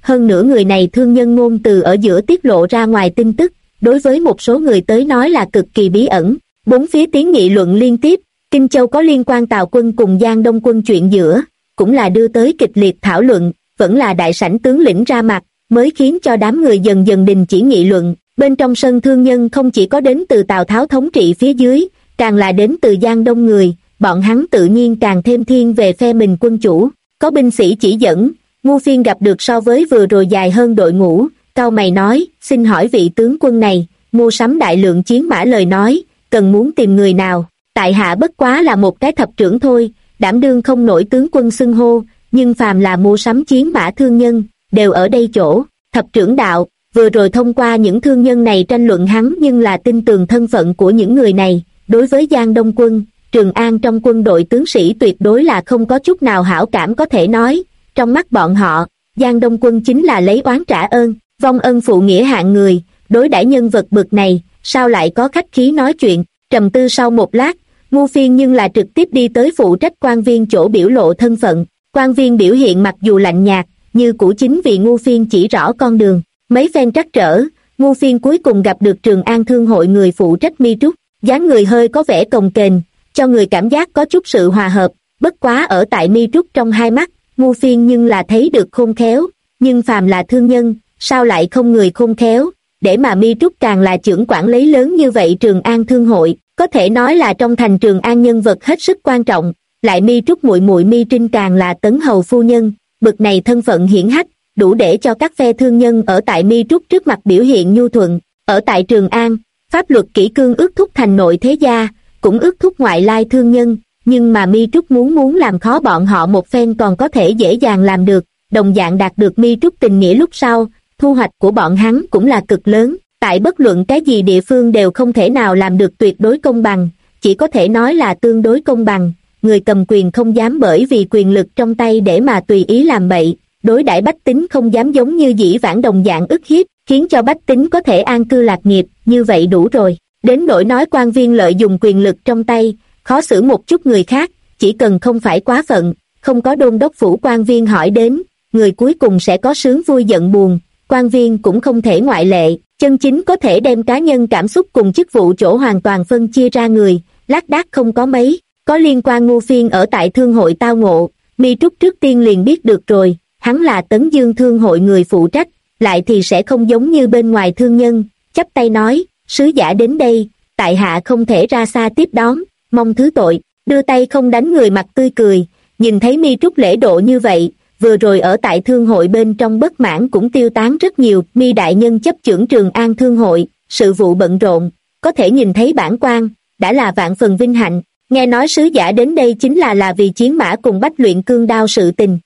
hơn nữa người này thương nhân ngôn từ ở giữa tiết lộ ra ngoài tin tức, đối với một số người tới nói là cực kỳ bí ẩn. Bốn phía tiếng nghị luận liên tiếp, Kinh Châu có liên quan Tào quân cùng Giang Đông quân chuyện giữa, cũng là đưa tới kịch liệt thảo luận, vẫn là đại sảnh tướng lĩnh ra mặt, mới khiến cho đám người dần dần đình chỉ nghị luận. Bên trong sân thương nhân không chỉ có đến từ Tào Tháo thống trị phía dưới, càng là đến từ Giang Đông người, bọn hắn tự nhiên càng thêm thiên về phe mình quân chủ. Có binh sĩ chỉ dẫn, Ngu Phiên gặp được so với vừa rồi dài hơn đội ngũ, cau mày nói, xin hỏi vị tướng quân này, mua sắm đại lượng chiến mã lời nói, cần muốn tìm người nào? Tại hạ bất quá là một cái thập trưởng thôi, đảm đương không nổi tướng quân xưng hô, nhưng phàm là mua sắm chiến mã thương nhân, đều ở đây chỗ. Thập trưởng đạo, vừa rồi thông qua những thương nhân này tranh luận hắn nhưng là tin tường thân phận của những người này, đối với Giang Đông quân, Trường An trong quân đội tướng sĩ tuyệt đối là không có chút nào hảo cảm có thể nói, trong mắt bọn họ, Giang Đông quân chính là lấy oán trả ơn, vong ân phụ nghĩa hạng người, đối đãi nhân vật bực này, sao lại có khách khí nói chuyện. Trầm tư sau một lát, Ngu Phiên nhưng là trực tiếp đi tới phụ trách quan viên chỗ biểu lộ thân phận. Quan viên biểu hiện mặc dù lạnh nhạt, như cũ chính vì Ngu Phiên chỉ rõ con đường. Mấy phen trắc trở, Ngu Phiên cuối cùng gặp được Trường An Thương hội người phụ trách Mi Trúc, dáng người hơi có vẻ cồng kềnh, cho người cảm giác có chút sự hòa hợp, bất quá ở tại Mi Trúc trong hai mắt, Ngu Phiên nhưng là thấy được khôn khéo, nhưng phàm là thương nhân, sao lại không người khôn khéo, để mà Mi Trúc càng là trưởng quản lý lớn như vậy Trường An Thương hội, có thể nói là trong thành Trường An nhân vật hết sức quan trọng, lại Mi Trúc muội muội Mi Trinh càng là tấn hầu phu nhân, bực này thân phận hiển hách, đủ để cho các phe thương nhân ở tại Mi Trúc trước mặt biểu hiện nhu thuận. Ở tại Trường An, pháp luật kỷ cương ước thúc thành nội thế gia, cũng ước thúc ngoại lai thương nhân, nhưng mà Mi Trúc muốn làm khó bọn họ một phen còn có thể dễ dàng làm được, đồng dạng đạt được Mi Trúc tình nghĩa lúc sau, thu hoạch của bọn hắn cũng là cực lớn, tại bất luận cái gì địa phương đều không thể nào làm được tuyệt đối công bằng, chỉ có thể nói là tương đối công bằng, người cầm quyền không dám bởi vì quyền lực trong tay để mà tùy ý làm bậy, đối đãi bách tính không dám giống như dĩ vãng đồng dạng ức hiếp, khiến cho bách tính có thể an cư lạc nghiệp, như vậy đủ rồi. Đến nỗi nói quan viên lợi dụng quyền lực trong tay, khó xử một chút người khác, chỉ cần không phải quá phận, không có đôn đốc phủ quan viên hỏi đến, người cuối cùng sẽ có sướng vui giận buồn, quan viên cũng không thể ngoại lệ, chân chính có thể đem cá nhân cảm xúc cùng chức vụ chỗ hoàn toàn phân chia ra người, lác đác không có mấy. Có liên quan Ngu Phiên ở tại thương hội tao ngộ, Mi Trúc trước tiên liền biết được rồi, hắn là Tấn Dương thương hội người phụ trách, lại thì sẽ không giống như bên ngoài thương nhân, chắp tay nói, sứ giả đến đây, tại hạ không thể ra xa tiếp đón, mong thứ tội, đưa tay không đánh người mặt tươi cười, nhìn thấy Mi Trúc lễ độ như vậy, vừa rồi ở tại thương hội bên trong bất mãn cũng tiêu tán rất nhiều. Mi đại nhân chấp chưởng Trường An thương hội, sự vụ bận rộn, có thể nhìn thấy bản quan, đã là vạn phần vinh hạnh, nghe nói sứ giả đến đây chính là vì chiến mã cùng bách luyện cương đao sự tình.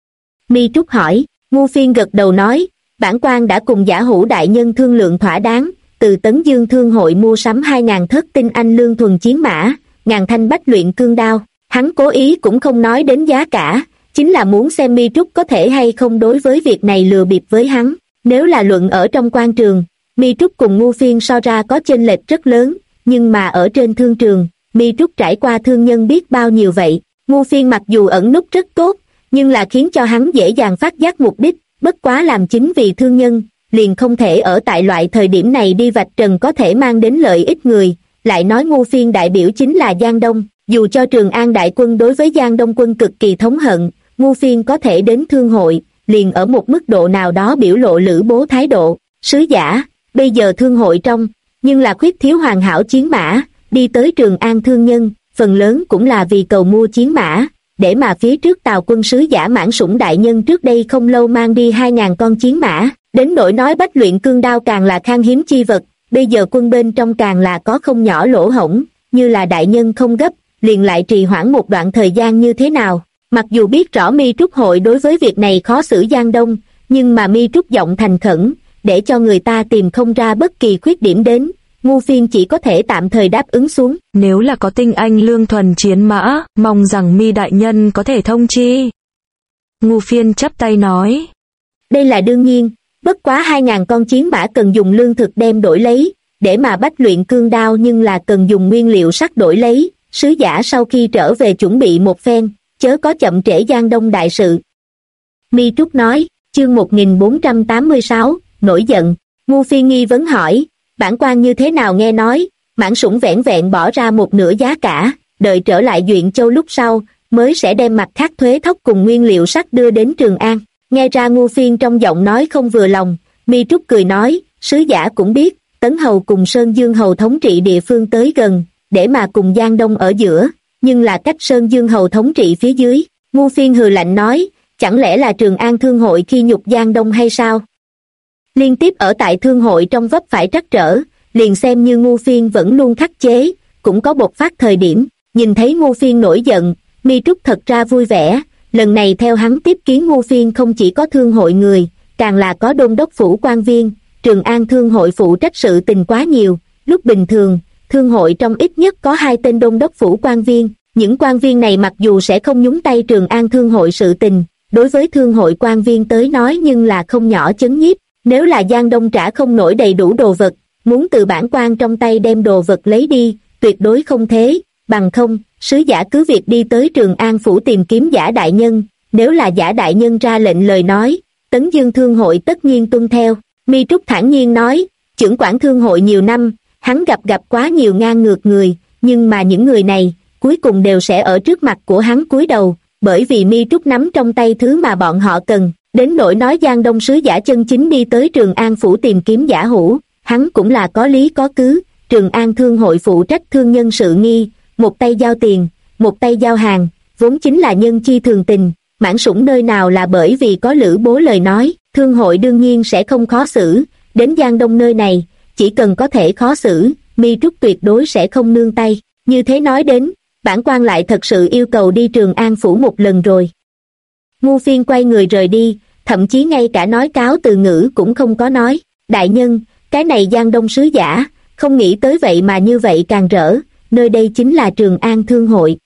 Mi Trúc hỏi, Ngu Phiên gật đầu nói, bản quan đã cùng Giả Hữu đại nhân thương lượng thỏa đáng, từ Tấn Dương thương hội mua sắm 2.000 thất tinh anh lương thuần chiến mã, 1.000 thanh bách luyện cương đao. Hắn cố ý cũng không nói đến giá cả, chính là muốn xem Mi Trúc có thể hay không đối với việc này lừa bịp với hắn. Nếu là luận ở trong quan trường, Mi Trúc cùng Ngu Phiên so ra có chênh lệch rất lớn, nhưng mà ở trên thương trường, Mi Trúc trải qua thương nhân biết bao nhiêu vậy. Ngu Phiên mặc dù ẩn núp rất tốt, nhưng là khiến cho hắn dễ dàng phát giác mục đích, bất quá làm chính vì thương nhân, liền không thể ở tại loại thời điểm này đi vạch trần có thể mang đến lợi ích người. Lại nói Ngu Phiên đại biểu chính là Giang Đông, dù cho Trường An đại quân đối với Giang Đông quân cực kỳ thống hận, Ngu Phiên có thể đến thương hội, liền ở một mức độ nào đó biểu lộ lữ bố thái độ. Sứ giả, bây giờ thương hội trong, nhưng là khuyết thiếu hoàn hảo chiến mã, đi tới Trường An thương nhân, phần lớn cũng là vì cầu mua chiến mã, để mà phía trước Tào quân sứ giả Mãn Sủng đại nhân trước đây không lâu mang đi 2.000 con chiến mã, đến nỗi nói bách luyện cương đao càng là khan hiếm chi vật, bây giờ quân bên trong càng là có không nhỏ lỗ hổng, như là đại nhân không gấp, liền lại trì hoãn một đoạn thời gian như thế nào. Mặc dù biết rõ Mi Trúc hội đối với việc này khó xử Giang Đông, nhưng mà Mi Trúc giọng thành khẩn, để cho người ta tìm không ra bất kỳ khuyết điểm đến, Ngu Phiên chỉ có thể tạm thời đáp ứng xuống. Nếu là có tinh anh lương thuần chiến mã, mong rằng Mi đại nhân có thể thông chi. Ngu Phiên chắp tay nói. Đây là đương nhiên, bất quá 2.000 con chiến mã cần dùng lương thực đem đổi lấy, để mà bách luyện cương đao nhưng là cần dùng nguyên liệu sắt đổi lấy, sứ giả sau khi trở về chuẩn bị một phen, chớ có chậm trễ Giang Đông đại sự. Mi Trúc nói, Chương 1486, nổi giận. Ngu Phiên nghi vấn hỏi, bản quan như thế nào nghe nói, Mãn Sủng vẻn vẹn bỏ ra một nửa giá cả, đợi trở lại Duyện Châu lúc sau, mới sẽ đem mặt khác thuế thóc cùng nguyên liệu sắt đưa đến Trường An. Nghe ra Ngu Phiên trong giọng nói không vừa lòng, Mi Trúc cười nói, sứ giả cũng biết, Tấn Hầu cùng Sơn Dương Hầu thống trị địa phương tới gần, để mà cùng Giang Đông ở giữa, nhưng là cách Sơn Dương Hầu thống trị phía dưới. Ngu Phiên hừ lạnh nói, chẳng lẽ là Trường An Thương hội khi nhục Giang Đông hay sao? Liên tiếp ở tại Thương hội trong vấp phải trắc trở, liền xem như Ngu Phiên vẫn luôn khắc chế, cũng có bộc phát thời điểm. Nhìn thấy Ngu Phiên nổi giận, Mi Trúc thật ra vui vẻ, lần này theo hắn tiếp kiến Ngu Phiên không chỉ có Thương hội người, càng là có đôn đốc phủ quan viên. Trường An Thương hội phụ trách sự tình quá nhiều, lúc bình thường, Thương hội trong ít nhất có 2 tên đôn đốc phủ quan viên, những quan viên này mặc dù sẽ không nhúng tay Trường An Thương hội sự tình, đối với Thương hội quan viên tới nói nhưng là không nhỏ chấn nhiếp. Nếu là Giang Đông trả không nổi đầy đủ đồ vật, muốn từ bản quan trong tay đem đồ vật lấy đi, tuyệt đối không thế, bằng không, sứ giả cứ việc đi tới Trường An phủ tìm kiếm Giả đại nhân, nếu là Giả đại nhân ra lệnh lời nói, Tấn Dương Thương hội tất nhiên tuân theo. Mi Trúc thản nhiên nói, chưởng quản Thương hội nhiều năm, hắn gặp quá nhiều ngang ngược người, nhưng mà những người này, cuối cùng đều sẽ ở trước mặt của hắn cúi đầu, bởi vì Mi Trúc nắm trong tay thứ mà bọn họ cần. Đến nỗi nói Giang Đông sứ giả chân chính đi tới Trường An phủ tìm kiếm Giả Hữu, hắn cũng là có lý có cứ. Trường An Thương hội phụ trách thương nhân sự nghi, một tay giao tiền, một tay giao hàng, vốn chính là nhân chi thường tình. Mãn Sủng nơi nào là bởi vì có Lữ Bố lời nói, Thương hội đương nhiên sẽ không khó xử. Đến Giang Đông nơi này, chỉ cần có thể khó xử, Mi Trúc tuyệt đối sẽ không nương tay. Như thế nói đến, bản quan lại thật sự yêu cầu đi Trường An phủ một lần rồi. Ngu Phiên quay người rời đi, thậm chí ngay cả nói cáo từ ngữ cũng không có nói. Đại nhân, cái này Giang Đông sứ giả, không nghĩ tới vậy mà như vậy càng rỡ, nơi đây chính là Trường An Thương hội.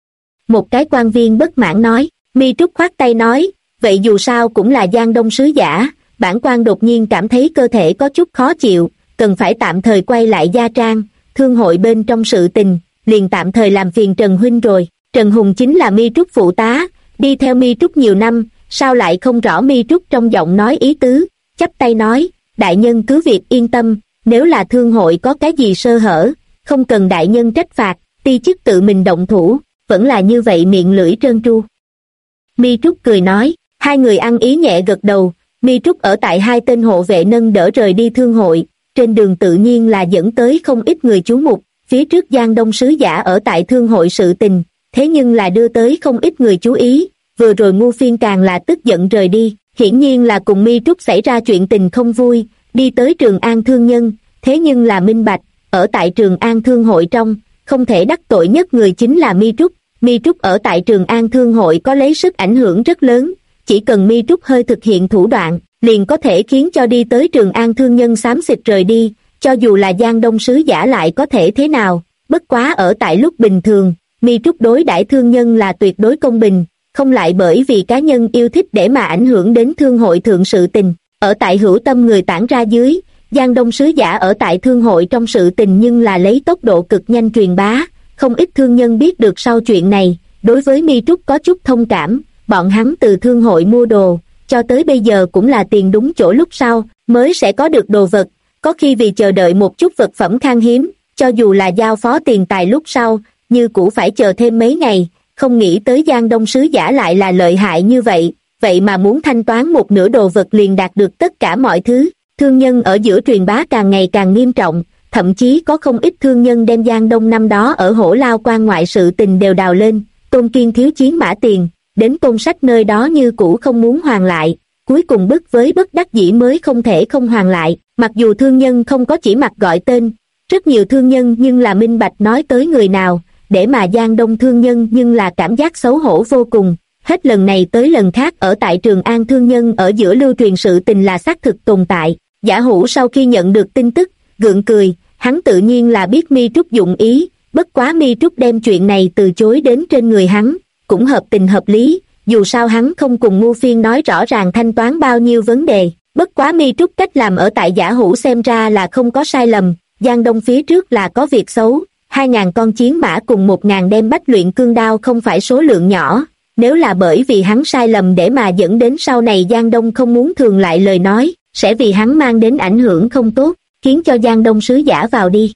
Một cái quan viên bất mãn nói. Mi Trúc khoát tay nói, vậy dù sao cũng là Giang Đông sứ giả, bản quan đột nhiên cảm thấy cơ thể có chút khó chịu, cần phải tạm thời quay lại Gia Trang, Thương hội bên trong sự tình, liền tạm thời làm phiền Trần huynh rồi. Trần Hùng chính là Mi Trúc phụ tá, đi theo Mi Trúc nhiều năm, sao lại không rõ Mi Trúc trong giọng nói ý tứ, chắp tay nói, đại nhân cứ việc yên tâm, nếu là Thương hội có cái gì sơ hở, không cần đại nhân trách phạt, ti chức tự mình động thủ, vẫn là như vậy miệng lưỡi trơn tru. Mi Trúc cười nói, hai người ăn ý nhẹ gật đầu. Mi Trúc ở tại 2 tên hộ vệ nâng đỡ rời đi Thương hội, trên đường tự nhiên là dẫn tới không ít người chú mục. Phía trước Giang Đông sứ giả ở tại Thương hội sự tình, thế nhưng là đưa tới không ít người chú ý. Vừa rồi Ngu Phiên càng là tức giận rời đi, hiển nhiên là cùng Mi Trúc xảy ra chuyện tình không vui, đi tới Trường An thương nhân, thế nhưng là minh bạch, ở tại Trường An Thương hội trong, không thể đắc tội nhất người chính là Mi Trúc. Mi Trúc ở tại Trường An Thương hội có lấy sức ảnh hưởng rất lớn, chỉ cần Mi Trúc hơi thực hiện thủ đoạn, liền có thể khiến cho đi tới Trường An thương nhân xám xịt rời đi, cho dù là Giang Đông sứ giả lại có thể thế nào. Bất quá ở tại lúc bình thường, Mi Trúc đối đãi thương nhân là tuyệt đối công bình, không lại bởi vì cá nhân yêu thích để mà ảnh hưởng đến thương hội thượng sự tình. Ở tại hữu tâm người tản ra dưới, Giang Đông sứ giả ở tại thương hội trong sự tình nhưng là lấy tốc độ cực nhanh truyền bá, không ít thương nhân biết được sau chuyện này, đối với Mi Trúc có chút thông cảm, bọn hắn từ thương hội mua đồ, cho tới bây giờ cũng là tiền đúng chỗ lúc sau, mới sẽ có được đồ vật, có khi vì chờ đợi một chút vật phẩm khan hiếm, cho dù là giao phó tiền tài lúc sau, như cũ phải chờ thêm mấy ngày, không nghĩ tới Giang Đông sứ giả lại là lợi hại như vậy, vậy mà muốn thanh toán một nửa đồ vật liền đạt được tất cả mọi thứ. Thương nhân ở giữa truyền bá càng ngày càng nghiêm trọng, thậm chí có không ít thương nhân đem Giang Đông năm đó ở Hổ Lao quan ngoại sự tình đều đào lên. Tôn Kiên thiếu chiến mã tiền, đến Tôn Sách nơi đó như cũ không muốn hoàn lại, cuối cùng bức với bất đắc dĩ mới không thể không hoàn lại. Mặc dù thương nhân không có chỉ mặt gọi tên, rất nhiều thương nhân nhưng là minh bạch nói tới người nào, để mà Giang Đông thương nhân nhưng là cảm giác xấu hổ vô cùng. Hết lần này tới lần khác ở tại Trường An thương nhân ở giữa lưu truyền sự tình là xác thực tồn tại. Giả Hữu sau khi nhận được tin tức, gượng cười, hắn tự nhiên là biết Mi Trúc dụng ý, bất quá Mi Trúc đem chuyện này từ chối đến trên người hắn, cũng hợp tình hợp lý, dù sao hắn không cùng Ngu Phiên nói rõ ràng thanh toán bao nhiêu vấn đề. Bất quá Mi Trúc cách làm ở tại Giả Hữu xem ra là không có sai lầm, Giang Đông phía trước là có việc xấu, 2.000 con chiến mã cùng 1.000 đem bách luyện cương đao không phải số lượng nhỏ, nếu là bởi vì hắn sai lầm để mà dẫn đến sau này Giang Đông không muốn thường lại lời nói, sẽ vì hắn mang đến ảnh hưởng không tốt, khiến cho Giang Đông sứ giả vào đi.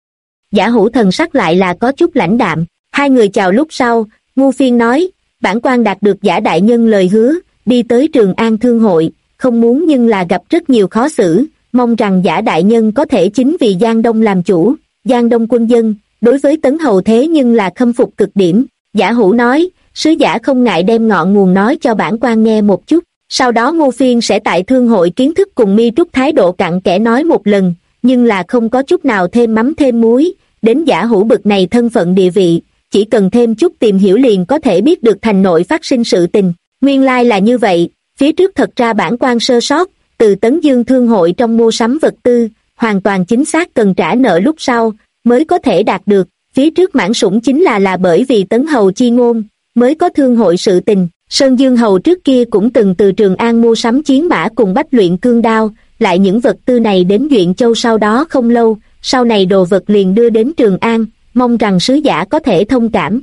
Giả Hủ thần sắc lại là có chút lãnh đạm, hai người chào lúc sau, Ngu Phiên nói, bản quan đạt được Giả đại nhân lời hứa, đi tới Trường An Thương hội, không muốn nhưng là gặp rất nhiều khó xử, mong rằng Giả đại nhân có thể chính vì Giang Đông làm chủ, Giang Đông quân dân, đối với Tấn Hầu thế nhưng là khâm phục cực điểm. Giả Hủ nói, sứ giả không ngại đem ngọn nguồn nói cho bản quan nghe một chút, sau đó Ngô Phiên sẽ tại thương hội kiến thức cùng Mi Trúc thái độ cặn kẽ nói một lần, nhưng là không có chút nào thêm mắm thêm muối, đến Giả Hủ bực này thân phận địa vị, chỉ cần thêm chút tìm hiểu liền có thể biết được thành nội phát sinh sự tình. Nguyên lai là như vậy, phía trước thật ra bản quan sơ sót, từ Tấn Dương Thương hội trong mua sắm vật tư, hoàn toàn chính xác cần trả nợ lúc sau, mới có thể đạt được, phía trước mãn sủng chính là bởi vì Tấn Hầu chi ngôn, mới có thương hội sự tình. Sơn Dương Hầu trước kia cũng từng từ Trường An mua sắm chiến mã cùng bách luyện cương đao, lại những vật tư này đến Duyện Châu sau đó không lâu, sau này đồ vật liền đưa đến Trường An, mong rằng sứ giả có thể thông cảm.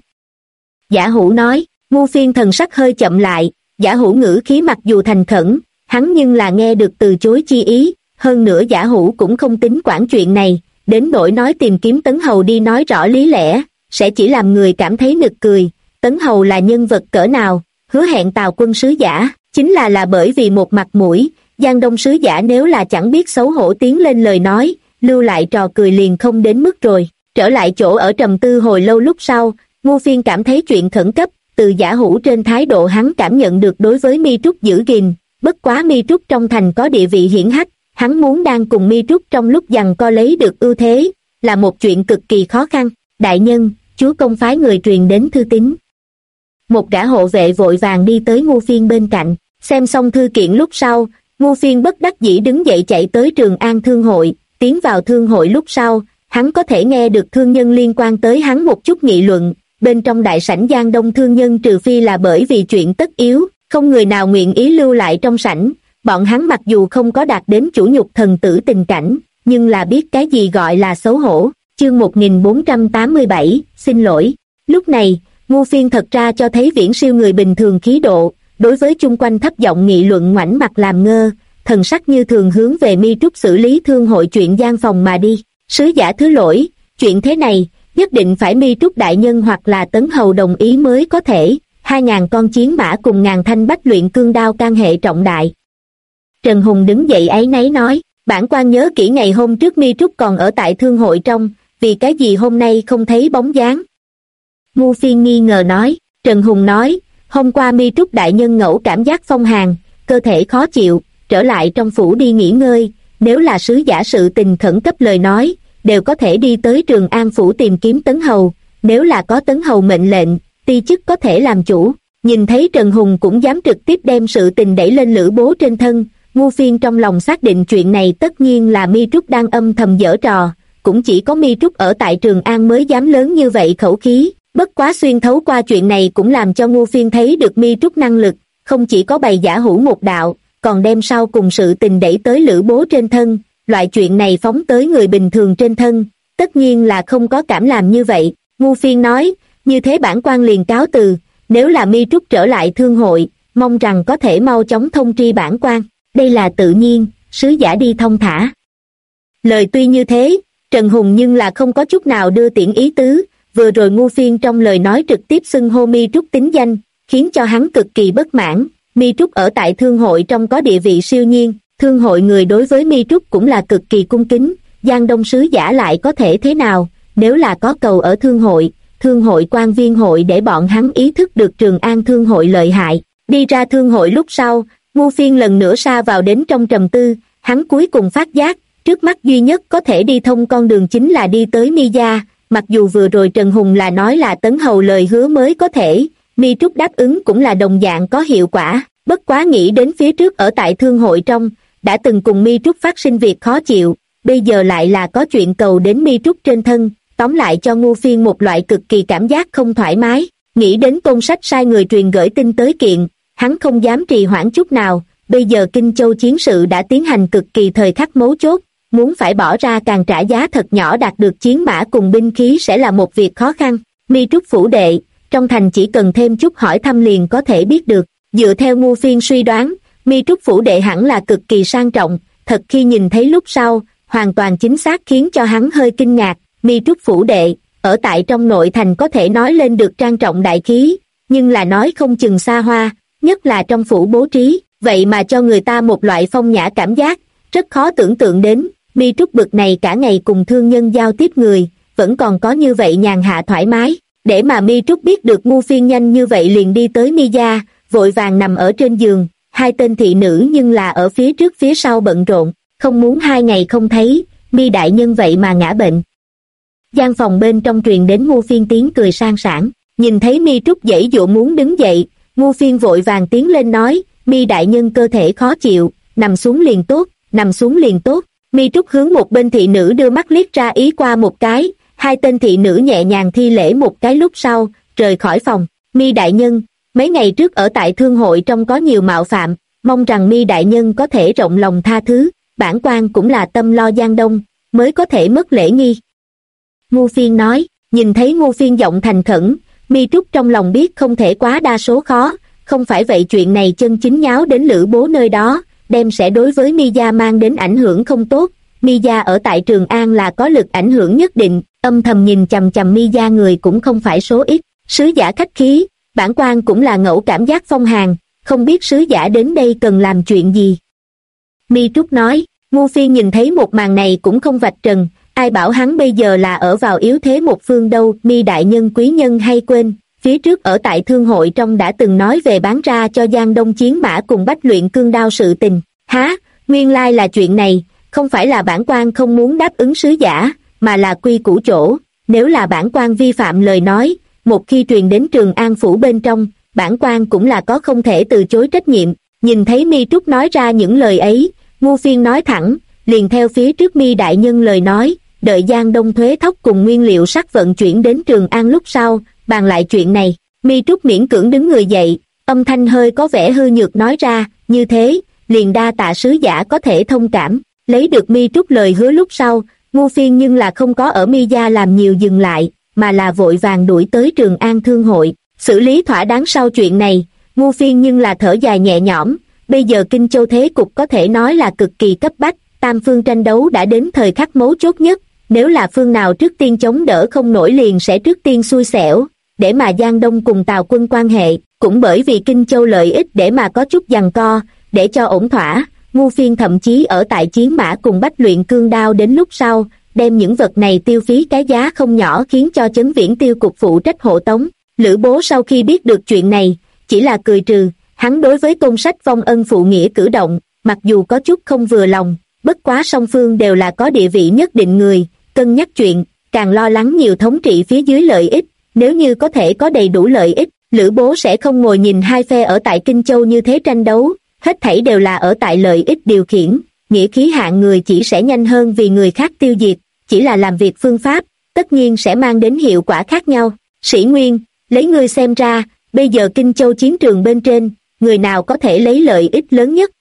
Giả Hủ nói, Ngu Phiên thần sắc hơi chậm lại, Giả Hủ ngữ khí mặc dù thành khẩn, hắn nhưng là nghe được từ chối chi ý, hơn nữa Giả Hủ cũng không tính quản chuyện này, đến nỗi nói tìm kiếm Tấn Hầu đi nói rõ lý lẽ, sẽ chỉ làm người cảm thấy nực cười. Tấn Hầu là nhân vật cỡ nào, hứa hẹn Tào quân sứ giả, chính là bởi vì một mặt mũi, Giang Đông sứ giả nếu là chẳng biết xấu hổ tiến lên lời nói, lưu lại trò cười liền không đến mức rồi. Trở lại chỗ ở trầm tư hồi lâu lúc sau, Ngu Phiên cảm thấy chuyện khẩn cấp, từ Giả Hủ trên thái độ hắn cảm nhận được đối với Mi Trúc giữ gìn, bất quá Mi Trúc trong thành có địa vị hiển hách, hắn muốn đang cùng Mi Trúc trong lúc giằng co lấy được ưu thế, là một chuyện cực kỳ khó khăn. Đại nhân, chúa công phái người truyền đến thư tín. Một gã hộ vệ vội vàng đi tới Ngu Phiên bên cạnh, xem xong thư kiện lúc sau, Ngu Phiên bất đắc dĩ đứng dậy chạy tới Trường An Thương hội, tiến vào thương hội lúc sau, hắn có thể nghe được thương nhân liên quan tới hắn một chút nghị luận, bên trong đại sảnh Giang Đông thương nhân trừ phi là bởi vì chuyện tất yếu, không người nào nguyện ý lưu lại trong sảnh, bọn hắn mặc dù không có đạt đến chủ nhục thần tử tình cảnh, nhưng là biết cái gì gọi là xấu hổ. Chương 1487, xin lỗi. Lúc này, Ngu Phiên thật ra cho thấy viễn siêu người bình thường khí độ, đối với chung quanh thấp giọng nghị luận ngoảnh mặt làm ngơ, thần sắc như thường hướng về Mi Trúc xử lý thương hội chuyện gian phòng mà đi. Sứ giả thứ lỗi, chuyện thế này, nhất định phải Mi Trúc đại nhân hoặc là Tấn Hầu đồng ý mới có thể, 2.000 con chiến mã cùng 1.000 thanh bách luyện cương đao can hệ trọng đại. Trần Hùng đứng dậy áy náy nói, bản quan nhớ kỹ ngày hôm trước Mi Trúc còn ở tại thương hội trong, vì cái gì hôm nay không thấy bóng dáng. Ngu Phiên nghi ngờ nói, Trần Hùng nói, hôm qua Mi Trúc đại nhân ngẫu cảm giác phong hàn, cơ thể khó chịu, trở lại trong phủ đi nghỉ ngơi, nếu là sứ giả sự tình khẩn cấp lời nói, đều có thể đi tới Trường An phủ tìm kiếm Tấn Hầu, nếu là có Tấn Hầu mệnh lệnh, ti chức có thể làm chủ. Nhìn thấy Trần Hùng cũng dám trực tiếp đem sự tình đẩy lên Lữ Bố trên thân, Ngu Phiên trong lòng xác định chuyện này tất nhiên là Mi Trúc đang âm thầm giở trò, cũng chỉ có Mi Trúc ở tại Trường An mới dám lớn như vậy khẩu khí. Bất quá xuyên thấu qua chuyện này cũng làm cho Ngu Phiên thấy được Mi Trúc năng lực, không chỉ có bày Giả Hủ một đạo, còn đem sau cùng sự tình đẩy tới Lữ Bố trên thân, loại chuyện này phóng tới người bình thường trên thân, tất nhiên là không có cảm làm như vậy. Ngu Phiên nói, như thế bản quan liền cáo từ, nếu là Mi Trúc trở lại thương hội, mong rằng có thể mau chóng thông tri bản quan, đây là tự nhiên, sứ giả đi thông thả. Lời tuy như thế, Trần Hùng nhưng là không có chút nào đưa tiễn ý tứ, vừa rồi Ngu Phiên trong lời nói trực tiếp xưng hô Mi Trúc tính danh, khiến cho hắn cực kỳ bất mãn. Mi Trúc ở tại thương hội trong có địa vị siêu nhiên, thương hội người đối với Mi Trúc cũng là cực kỳ cung kính, Giang Đông sứ giả lại có thể thế nào, nếu là có cầu ở thương hội quan viên hội để bọn hắn ý thức được Trường An thương hội lợi hại. Đi ra thương hội lúc sau, Ngu Phiên lần nữa sa vào đến trong trầm tư, hắn cuối cùng phát giác, trước mắt duy nhất có thể đi thông con đường chính là đi tới Mi gia, mặc dù vừa rồi Trần Hùng là nói là Tấn Hầu lời hứa mới có thể, Mi Trúc đáp ứng cũng là đồng dạng có hiệu quả, bất quá nghĩ đến phía trước ở tại thương hội trong, đã từng cùng Mi Trúc phát sinh việc khó chịu, bây giờ lại là có chuyện cầu đến Mi Trúc trên thân, tóm lại cho Ngu Phiên một loại cực kỳ cảm giác không thoải mái. Nghĩ đến Tôn Sách sai người truyền gửi tin tới kiện, hắn không dám trì hoãn chút nào, bây giờ Kinh Châu chiến sự đã tiến hành cực kỳ thời khắc mấu chốt, muốn phải bỏ ra càng trả giá thật nhỏ đạt được chiến mã cùng binh khí sẽ là một việc khó khăn. Mi Trúc phủ đệ, trong thành chỉ cần thêm chút hỏi thăm liền có thể biết được. Dựa theo Ngô Phiên suy đoán, Mi Trúc phủ đệ hẳn là cực kỳ sang trọng, thật khi nhìn thấy lúc sau, hoàn toàn chính xác khiến cho hắn hơi kinh ngạc. Mi Trúc phủ đệ, ở tại trong nội thành có thể nói lên được trang trọng đại khí, nhưng là nói không chừng xa hoa, nhất là trong phủ bố trí, vậy mà cho người ta một loại phong nhã cảm giác, rất khó tưởng tượng đến. Mi Trúc bực này cả ngày cùng thương nhân giao tiếp người, vẫn còn có như vậy nhàn hạ thoải mái. Để mà Mi Trúc biết được Ngô Phiên nhanh như vậy liền đi tới Mi gia, vội vàng nằm ở trên giường, hai tên thị nữ nhưng là ở phía trước phía sau bận rộn, không muốn 2 ngày không thấy, Mi đại nhân vậy mà ngã bệnh. Gian phòng bên trong truyền đến Ngô Phiên tiếng cười sang sảng, nhìn thấy Mi Trúc giãy giụa muốn đứng dậy, Ngô Phiên vội vàng tiến lên nói, Mi đại nhân cơ thể khó chịu, nằm xuống liền tốt, nằm xuống liền tốt. Mi Trúc hướng một bên thị nữ đưa mắt liếc ra ý qua một cái, hai tên thị nữ nhẹ nhàng thi lễ một cái lúc sau, rời khỏi phòng. Mi đại nhân, mấy ngày trước ở tại thương hội trong có nhiều mạo phạm, mong rằng Mi đại nhân có thể rộng lòng tha thứ, bản quan cũng là tâm lo Giang Đông, mới có thể mất lễ nghi. Ngô Phiên nói, nhìn thấy Ngô Phiên giọng thành khẩn, Mi Trúc trong lòng biết không thể quá đa số khó, không phải vậy chuyện này chân chính nháo đến Lữ Bố nơi đó, đem sẽ đối với Mi gia mang đến ảnh hưởng không tốt. Mi gia ở tại Trường An là có lực ảnh hưởng nhất định, âm thầm nhìn chằm chằm Mi gia người cũng không phải số ít. Sứ giả khách khí, bản quan cũng là ngẫu cảm giác phong hàn, không biết sứ giả đến đây cần làm chuyện gì. Mi Trúc nói. Ngô Phiên nhìn thấy một màn này cũng không vạch trần, ai bảo hắn bây giờ là ở vào yếu thế một phương đâu. Mi đại nhân quý nhân hay quên, phía trước ở tại thương hội trong đã từng nói về bán ra cho Giang Đông chiến mã cùng bách luyện cương đao sự tình. Há, nguyên lai là chuyện này, không phải là bản quan không muốn đáp ứng sứ giả, mà là quy củ chỗ, nếu là bản quan vi phạm lời nói, một khi truyền đến Trường An phủ bên trong, bản quan cũng là có không thể từ chối trách nhiệm. Nhìn thấy Mi Trúc nói ra những lời ấy, Ngô Phiên nói thẳng, liền theo phía trước Mi đại nhân lời nói, đợi Giang Đông thuế thóc cùng nguyên liệu sắt vận chuyển đến Trường An lúc sau, bàn lại chuyện này. Mi Trúc miễn cưỡng đứng người dậy, âm thanh hơi có vẻ hư nhược nói ra, như thế, liền đa tạ sứ giả có thể thông cảm. Lấy được Mi Trúc lời hứa lúc sau, Ngô Phiên nhưng là không có ở Mi gia làm nhiều dừng lại, mà là vội vàng đuổi tới Trường An thương hội, xử lý thỏa đáng sau chuyện này. Ngô Phiên nhưng là thở dài nhẹ nhõm, bây giờ Kinh Châu thế cục có thể nói là cực kỳ cấp bách, tam phương tranh đấu đã đến thời khắc mấu chốt nhất, nếu là phương nào trước tiên chống đỡ không nổi liền sẽ trước tiên xui xẻo, để mà Giang Đông cùng Tào quân quan hệ, cũng bởi vì Kinh Châu lợi ích để mà có chút giằng co, để cho ổn thỏa. Ngô Phiên thậm chí ở tại chiến mã cùng bách luyện cương đao đến lúc sau, đem những vật này tiêu phí cái giá không nhỏ khiến cho Chấn Viễn Tiêu cục phụ trách hộ tống. Lữ Bố sau khi biết được chuyện này, chỉ là cười trừ, hắn đối với Tôn Sách vong ân phụ nghĩa cử động, mặc dù có chút không vừa lòng, bất quá song phương đều là có địa vị nhất định người, cân nhắc chuyện, càng lo lắng nhiều thống trị phía dưới lợi ích, nếu như có thể có đầy đủ lợi ích, Lữ Bố sẽ không ngồi nhìn hai phe ở tại Kinh Châu như thế tranh đấu, hết thảy đều là ở tại lợi ích điều khiển, nghĩa khí hạng người chỉ sẽ nhanh hơn vì người khác tiêu diệt, chỉ là làm việc phương pháp, tất nhiên sẽ mang đến hiệu quả khác nhau. Sĩ Nguyên, lấy ngươi xem ra, bây giờ Kinh Châu chiến trường bên trên, người nào có thể lấy lợi ích lớn nhất?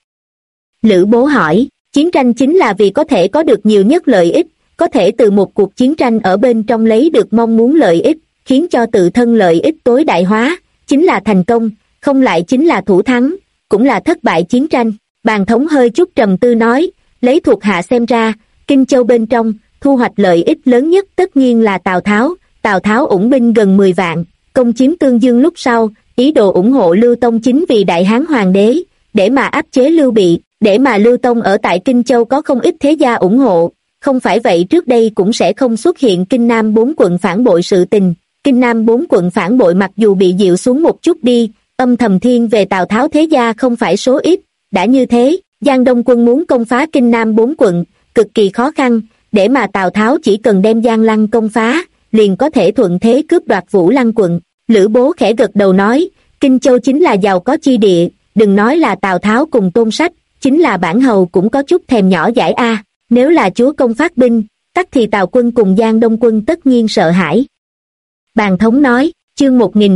Lữ Bố hỏi, chiến tranh chính là vì có thể có được nhiều nhất lợi ích, có thể từ một cuộc chiến tranh ở bên trong lấy được mong muốn lợi ích, khiến cho tự thân lợi ích tối đại hóa, chính là thành công, không lại chính là thủ thắng, cũng là thất bại chiến tranh. Bàn thống hơi chút trầm tư nói, lấy thuộc hạ xem ra, Kinh Châu bên trong, thu hoạch lợi ích lớn nhất tất nhiên là Tào Tháo ủng binh gần 10 vạn, công chiếm Tương Dương lúc sau, ý đồ ủng hộ Lưu Tông chính vì Đại Hán Hoàng đế, để mà áp chế Lưu Bị, để mà Lưu Tông ở tại Kinh Châu có không ít thế gia ủng hộ, không phải vậy trước đây cũng sẽ không xuất hiện Kinh Nam 4 quận phản bội sự tình. Kinh Nam 4 quận phản bội mặc dù bị dịu xuống một chút đi, âm thầm thiên về Tào Tháo thế gia không phải số ít, đã như thế, Giang Đông quân muốn công phá Kinh Nam 4 quận, cực kỳ khó khăn, để mà Tào Tháo chỉ cần đem Giang Lăng công phá, liền có thể thuận thế cướp đoạt Vũ Lăng quận. Lữ Bố khẽ gật đầu nói, Kinh Châu chính là giàu có chi địa, đừng nói là Tào Tháo cùng Tôn Sách, chính là bản hầu cũng có chút thèm nhỏ dãi a. Nếu là chúa công phát binh, tắc thì Tào quân cùng Giang Đông quân tất nhiên sợ hãi. Bàn thống nói, chương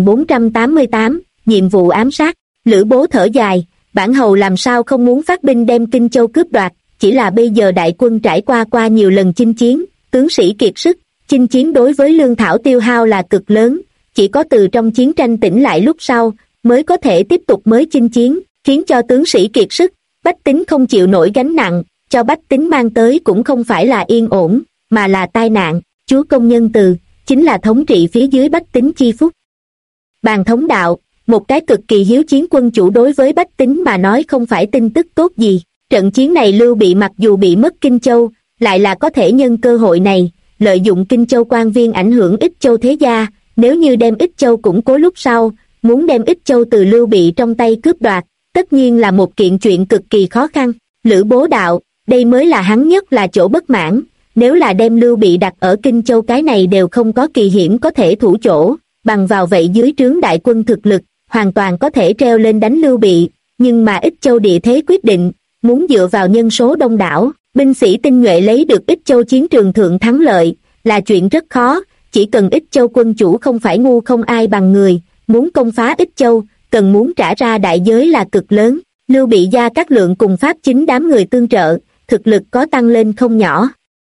1488, nhiệm vụ ám sát. Lữ Bố thở dài, bản hầu làm sao không muốn phát binh đem Kinh Châu cướp đoạt, chỉ là bây giờ đại quân trải qua nhiều lần chinh chiến, tướng sĩ kiệt sức, chinh chiến đối với lương thảo tiêu hao là cực lớn, chỉ có từ trong chiến tranh tỉnh lại lúc sau, mới có thể tiếp tục mới chinh chiến, khiến cho tướng sĩ kiệt sức, bách tính không chịu nổi gánh nặng, cho bách tính mang tới cũng không phải là yên ổn, mà là tai nạn. Chúa công nhân từ, chính là thống trị phía dưới bách tính chi phúc. Bàn thống đạo, một cái cực kỳ hiếu chiến quân chủ đối với bách tính mà nói không phải tin tức tốt gì. Trận chiến này Lưu Bị mặc dù bị mất Kinh Châu, lại là có thể nhân cơ hội này, lợi dụng Kinh Châu quan viên ảnh hưởng Ích Châu thế gia, nếu như đem Ích Châu củng cố lúc sau, muốn đem Ích Châu từ Lưu Bị trong tay cướp đoạt, tất nhiên là một kiện chuyện cực kỳ khó khăn. Lữ Bố đạo, đây mới là hắn nhất là chỗ bất mãn, nếu là đem Lưu Bị đặt ở Kinh Châu cái này đều không có kỳ hiểm có thể thủ chỗ, bằng vào vậy dưới trướng đại quân thực lực, hoàn toàn có thể treo lên đánh Lưu Bị, nhưng mà Ích Châu địa thế quyết định, muốn dựa vào nhân số đông đảo, binh sĩ tinh nhuệ lấy được Ích Châu chiến trường thượng thắng lợi, là chuyện rất khó, chỉ cần Ích Châu quân chủ không phải ngu không ai bằng người, muốn công phá Ích Châu, cần muốn trả ra đại giới là cực lớn. Lưu Bị Gia Cát Lượng cùng Pháp Chính đám người tương trợ, thực lực có tăng lên không nhỏ.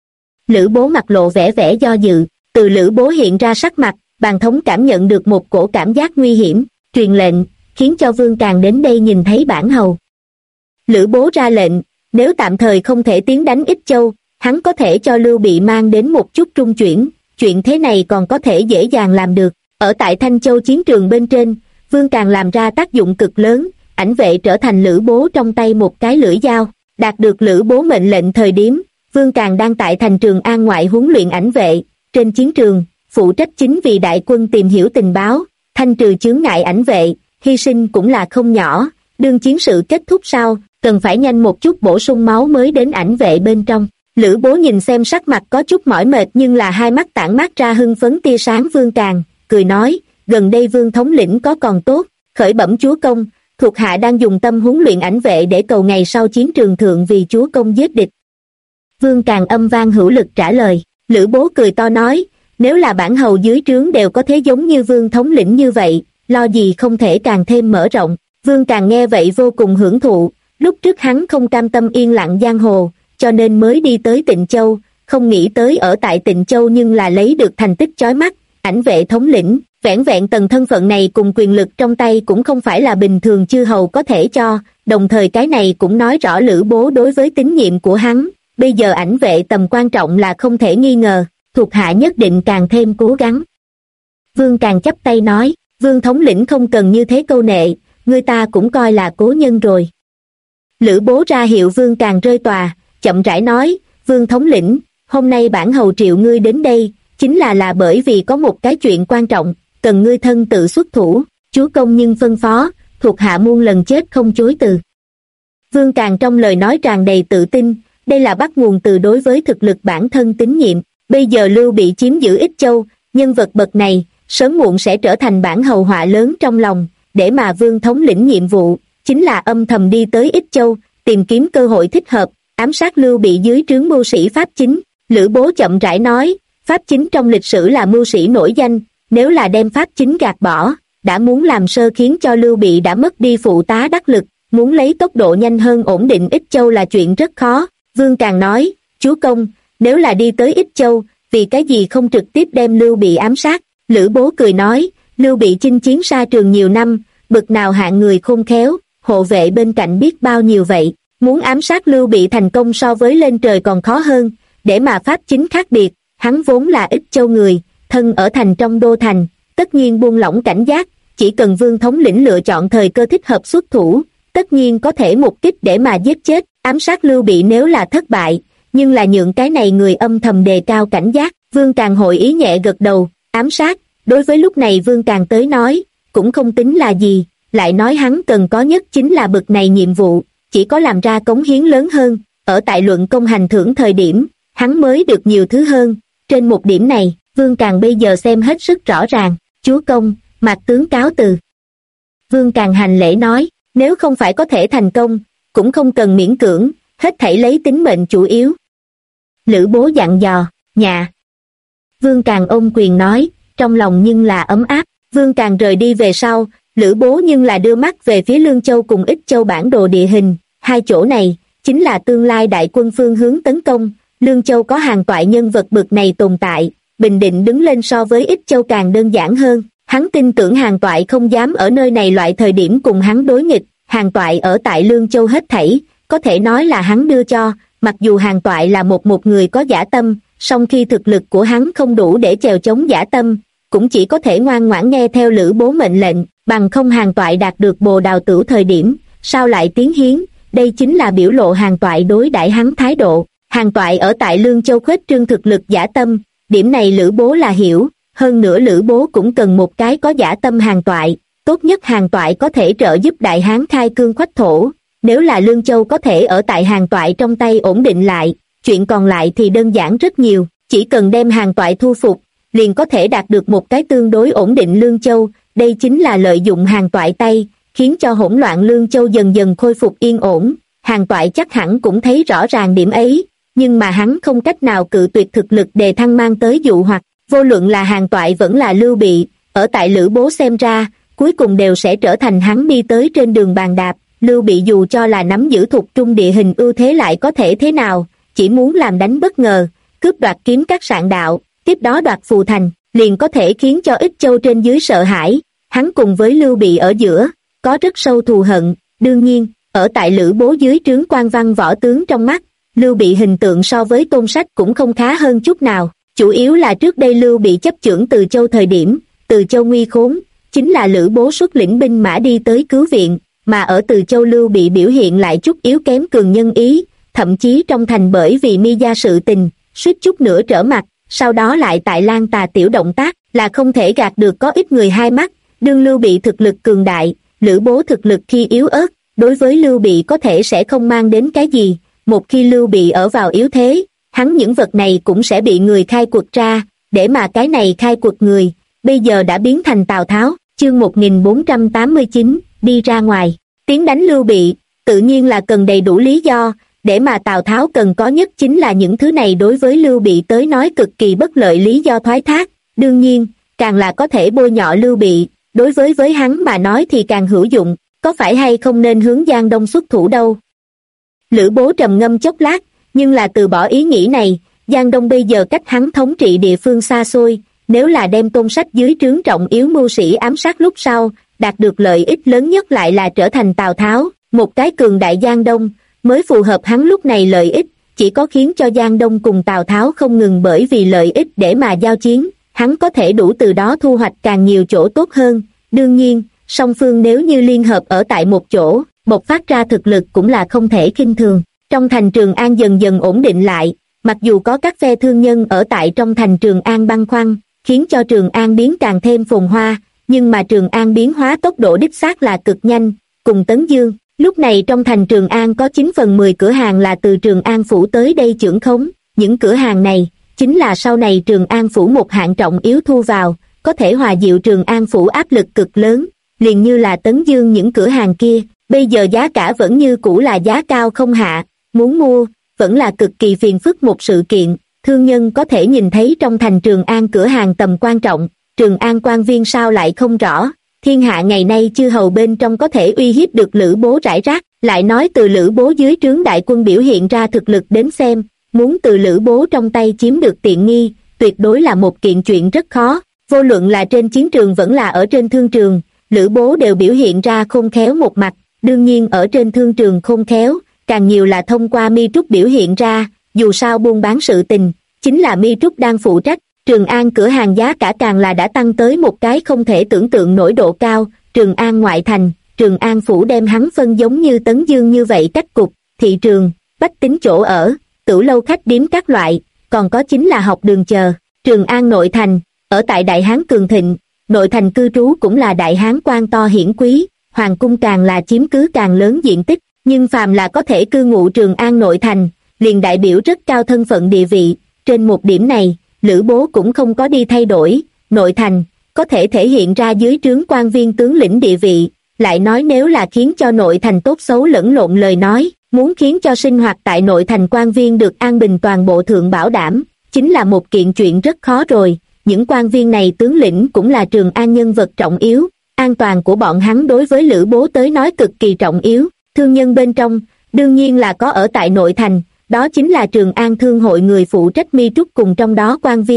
Lữ Bố mặt lộ vẻ vẻ do dự, từ Lữ Bố hiện ra sắc mặt, Bàn Thống cảm nhận được một cổ cảm giác nguy hiểm, truyền lệnh, khiến cho Vương Càng đến đây nhìn thấy bản hầu. Lữ Bố ra lệnh, nếu tạm thời không thể tiến đánh Ích Châu, hắn có thể cho Lưu Bị mang đến một chút trung chuyển, chuyện thế này còn có thể dễ dàng làm được. Ở tại Thanh Châu chiến trường bên trên, Vương Càng làm ra tác dụng cực lớn, ảnh vệ trở thành Lữ Bố trong tay một cái lưỡi dao. Đạt được Lữ Bố mệnh lệnh thời điểm, Vương Càng đang tại thành Trường An ngoại huấn luyện ảnh vệ, trên chiến trường, phụ trách chính vì đại quân tìm hiểu tình báo, thanh trừ chướng ngại ảnh vệ, hy sinh cũng là không nhỏ, đương chiến sự kết thúc sau, cần phải nhanh một chút bổ sung máu mới đến ảnh vệ bên trong. Lữ Bố nhìn xem sắc mặt có chút mỏi mệt nhưng là hai mắt tản mát ra hưng phấn tia sáng Vương Càng, cười nói, gần đây Vương thống lĩnh có còn tốt, khởi bẩm chúa công, thuộc hạ đang dùng tâm huấn luyện ảnh vệ để cầu ngày sau chiến trường thượng vì chúa công giết địch. Vương Càng âm vang hữu lực trả lời. Lữ Bố cười to nói, nếu là bản hầu dưới trướng đều có thế giống như Vương thống lĩnh như vậy, lo gì không thể càng thêm mở rộng. Vương Càng nghe vậy vô cùng hưởng thụ, lúc trước hắn không cam tâm yên lặng giang hồ, cho nên mới đi tới Tịnh Châu, không nghĩ tới ở tại Tịnh Châu nhưng là lấy được thành tích chói mắt, ảnh vệ thống lĩnh, vẻn vẹn tầng thân phận này cùng quyền lực trong tay cũng không phải là bình thường chư hầu có thể cho, đồng thời cái này cũng nói rõ Lữ Bố đối với tín nhiệm của hắn, bây giờ ảnh vệ tầm quan trọng là không thể nghi ngờ, thuộc hạ nhất định càng thêm cố gắng. Vương Càng chắp tay nói, Vương thống lĩnh không cần như thế câu nệ, người ta cũng coi là cố nhân rồi. Lữ Bố ra hiệu Vương Càng rơi tòa, chậm rãi nói, Vương thống lĩnh, hôm nay bản hầu triệu ngươi đến đây, chính là bởi vì có một cái chuyện quan trọng, cần ngươi thân tự xuất thủ, chúa công nhưng phân phó, thuộc hạ muôn lần chết không chối từ. Vương Càng trong lời nói tràn đầy tự tin, đây là bắt nguồn từ đối với thực lực bản thân tín nhiệm, bây giờ Lưu Bị chiếm giữ Ích Châu, nhân vật bậc này, sớm muộn sẽ trở thành bản hầu họa lớn trong lòng, để mà Vương thống lĩnh nhiệm vụ, chính là âm thầm đi tới Ích Châu, tìm kiếm cơ hội thích hợp, ám sát Lưu Bị dưới trướng mưu sĩ Pháp Chính. Lữ Bố chậm rãi nói, Pháp Chính trong lịch sử là mưu sĩ nổi danh, nếu là đem Pháp Chính gạt bỏ, đã muốn làm sơ khiến cho Lưu Bị đã mất đi phụ tá đắc lực, muốn lấy tốc độ nhanh hơn ổn định Ích Châu là chuyện rất khó. Vương Càng nói, chúa công, nếu là đi tới Ích Châu, vì cái gì không trực tiếp đem Lưu Bị ám sát? Lữ Bố cười nói, Lưu Bị chinh chiến xa trường nhiều năm, bực nào hạng người khôn khéo, hộ vệ bên cạnh biết bao nhiêu vậy, muốn ám sát Lưu Bị thành công so với lên trời còn khó hơn, để mà Pháp Chính khác biệt, hắn vốn là Ích Châu người, thân ở thành trong đô thành, tất nhiên buông lỏng cảnh giác, chỉ cần Vương thống lĩnh lựa chọn thời cơ thích hợp xuất thủ, tất nhiên có thể một kích để mà giết chết, ám sát Lưu Bị nếu là thất bại, nhưng là nhượng cái này người âm thầm đề cao cảnh giác. Vương Càng hội ý nhẹ gật đầu, ám sát, đối với lúc này Vương Càng tới nói, cũng không tính là gì, lại nói hắn cần có nhất chính là bực này nhiệm vụ, chỉ có làm ra cống hiến lớn hơn, ở tại luận công hành thưởng thời điểm, hắn mới được nhiều thứ hơn, trên một điểm này, Vương Càng bây giờ xem hết sức rõ ràng, chúa công, mạc tướng cáo từ. Vương Càng hành lễ nói, nếu không phải có thể thành công, cũng không cần miễn cưỡng, hết thảy lấy tính mệnh chủ yếu. Lữ Bố dặn dò, nhà. Vương Càng ôm quyền nói, trong lòng nhưng là ấm áp. Vương Càng rời đi về sau, Lữ Bố nhưng là đưa mắt về phía Lương Châu cùng Ích Châu bản đồ địa hình, hai chỗ này, chính là tương lai đại quân phương hướng tấn công, Lương Châu có hàng toại nhân vật bậc này tồn tại, Bình Định đứng lên so với Ích Châu càng đơn giản hơn, Hắn tin tưởng Hàn Toại không dám ở nơi này loại thời điểm cùng hắn đối nghịch. Hàn Toại ở tại Lương Châu hết thảy, có thể nói là hắn đưa cho, mặc dù Hàn Toại là một người có dã tâm, song khi thực lực của hắn không đủ để chèo chống dã tâm, cũng chỉ có thể ngoan ngoãn nghe theo Lữ Bố mệnh lệnh, bằng không Hàn Toại đạt được Bồ Đào Tửu thời điểm, sao lại tiến hiến, đây chính là biểu lộ Hàn Toại đối đãi hắn thái độ. Hàn Toại ở tại Lương Châu khuếch trương thực lực dã tâm, điểm này Lữ Bố là hiểu, hơn nữa Lữ Bố cũng cần một cái có dã tâm Hàn Toại, tốt nhất Hàn Toại có thể trợ giúp Đại Hán khai cương khoách thổ, nếu là Lương Châu có thể ở tại Hàn Toại trong tay ổn định lại, chuyện còn lại thì đơn giản rất nhiều, chỉ cần đem Hàn Toại thu phục, liền có thể đạt được một cái tương đối ổn định Lương Châu, đây chính là lợi dụng Hàn Toại tay, khiến cho hỗn loạn Lương Châu dần dần khôi phục yên ổn. Hàn Toại chắc hẳn cũng thấy rõ ràng điểm ấy, nhưng mà hắn không cách nào cự tuyệt thực lực đề thăng mang tới dụ hoặc, vô luận là Hàn Toại vẫn là Lưu Bị, ở tại Lữ Bố xem ra, cuối cùng đều sẽ trở thành hắn đi tới trên đường bàn đạp. Lưu Bị dù cho là nắm giữ thuộc trung địa hình ưu thế lại có thể thế nào, chỉ muốn làm đánh bất ngờ, cướp đoạt kiếm các sạn đạo, tiếp đó đoạt phù thành, liền có thể khiến cho Ích Châu trên dưới sợ hãi. Hắn cùng với Lưu Bị ở giữa, có rất sâu thù hận, đương nhiên, ở tại Lữ Bố dưới trướng quan văn võ tướng trong mắt, Lưu Bị hình tượng so với Tôn Sách cũng không khá hơn chút nào, chủ yếu là trước đây Lưu Bị chấp chưởng Từ Châu thời điểm, Từ Châu nguy khốn, chính là Lữ Bố xuất lĩnh binh mã đi tới cứu viện, mà ở Từ Châu Lưu Bị biểu hiện lại chút yếu kém cường nhân ý, thậm chí trong thành bởi vì Mi gia sự tình, suýt chút nữa trở mặt, sau đó lại tại Lan Tà tiểu động tác, là không thể gạt được có ít người hai mắt, đương Lưu Bị thực lực cường đại, Lữ Bố thực lực khi yếu ớt, đối với Lưu Bị có thể sẽ không mang đến cái gì, một khi Lưu Bị ở vào yếu thế, hắn những vật này cũng sẽ bị người khai quật ra, để mà cái này khai quật người, bây giờ đã biến thành Tào Tháo. Chương 1489, đi ra ngoài, tiến đánh Lưu Bị, tự nhiên là cần đầy đủ lý do, để mà Tào Tháo cần có nhất chính là những thứ này đối với Lưu Bị tới nói cực kỳ bất lợi lý do thoái thác, đương nhiên, càng là có thể bôi nhọ Lưu Bị, đối với hắn mà nói thì càng hữu dụng, có phải hay không nên hướng Giang Đông xuất thủ đâu. Lữ Bố trầm ngâm chốc lát, nhưng là từ bỏ ý nghĩ này, Giang Đông bây giờ cách hắn thống trị địa phương xa xôi, nếu là đem Tôn Sách dưới trướng trọng yếu mưu sĩ ám sát lúc sau, đạt được lợi ích lớn nhất lại là trở thành Tào Tháo, một cái cường đại Giang Đông, mới phù hợp hắn lúc này lợi ích, chỉ có khiến cho Giang Đông cùng Tào Tháo không ngừng bởi vì lợi ích để mà giao chiến, hắn có thể đủ từ đó thu hoạch càng nhiều chỗ tốt hơn, đương nhiên, song phương nếu như liên hợp ở tại một chỗ, bộc phát ra thực lực cũng là không thể khinh thường. Trong thành Trường An dần dần ổn định lại, mặc dù có các phe thương nhân ở tại trong thành Trường An băn khoăn, khiến cho Trường An biến càng thêm phồn hoa, nhưng mà Trường An biến hóa tốc độ đích xác là cực nhanh, cùng Tấn Dương. Lúc này trong thành Trường An có 9/10 cửa hàng là từ Trường An Phủ tới đây chưởng khống, những cửa hàng này, chính là sau này Trường An Phủ một hạng trọng yếu thu vào, có thể hòa dịu Trường An Phủ áp lực cực lớn, liền như là Tấn Dương những cửa hàng kia, bây giờ giá cả vẫn như cũ là giá cao không hạ, muốn mua, vẫn là cực kỳ phiền phức một sự kiện, thương nhân có thể nhìn thấy trong thành Trường An cửa hàng tầm quan trọng, Trường An quan viên sao lại không rõ, thiên hạ ngày nay chư hầu bên trong có thể uy hiếp được Lữ Bố rải rác, lại nói từ Lữ Bố dưới trướng đại quân biểu hiện ra thực lực đến xem, muốn từ Lữ Bố trong tay chiếm được tiện nghi, tuyệt đối là một kiện chuyện rất khó, vô luận là trên chiến trường vẫn là ở trên thương trường, Lữ Bố đều biểu hiện ra khôn khéo một mặt, đương nhiên ở trên thương trường khôn khéo, càng nhiều là thông qua Mi Trúc biểu hiện ra, dù sao buôn bán sự tình, chính là Mi Trúc đang phụ trách, Trường An cửa hàng giá cả càng là đã tăng tới một cái không thể tưởng tượng nổi độ cao, Trường An ngoại thành, Trường An Phủ đem hắn phân giống như Tấn Dương như vậy cách cục, thị trường, bách tính chỗ ở, tửu lâu khách điếm các loại, còn có chính là học đường chờ, Trường An nội thành, ở tại Đại Hán cường thịnh, nội thành cư trú cũng là Đại Hán quan to hiển quý, hoàng cung càng là chiếm cứ càng lớn diện tích, nhưng phàm là có thể cư ngụ Trường An nội thành, liền đại biểu rất cao thân phận địa vị, trên một điểm này, Lữ Bố cũng không có đi thay đổi, nội thành, có thể thể hiện ra dưới trướng quan viên tướng lĩnh địa vị, lại nói nếu là khiến cho nội thành tốt xấu lẫn lộn lời nói, muốn khiến cho sinh hoạt tại nội thành quan viên được an bình toàn bộ thượng bảo đảm, chính là một kiện chuyện rất khó rồi, những quan viên này tướng lĩnh cũng là Trường An nhân vật trọng yếu, an toàn của bọn hắn đối với Lữ Bố tới nói cực kỳ trọng yếu, thương nhân bên trong, đương nhiên là có ở tại nội thành, đó chính là Trường An Thương hội người phụ trách Mi Trúc cùng trong đó quan viên,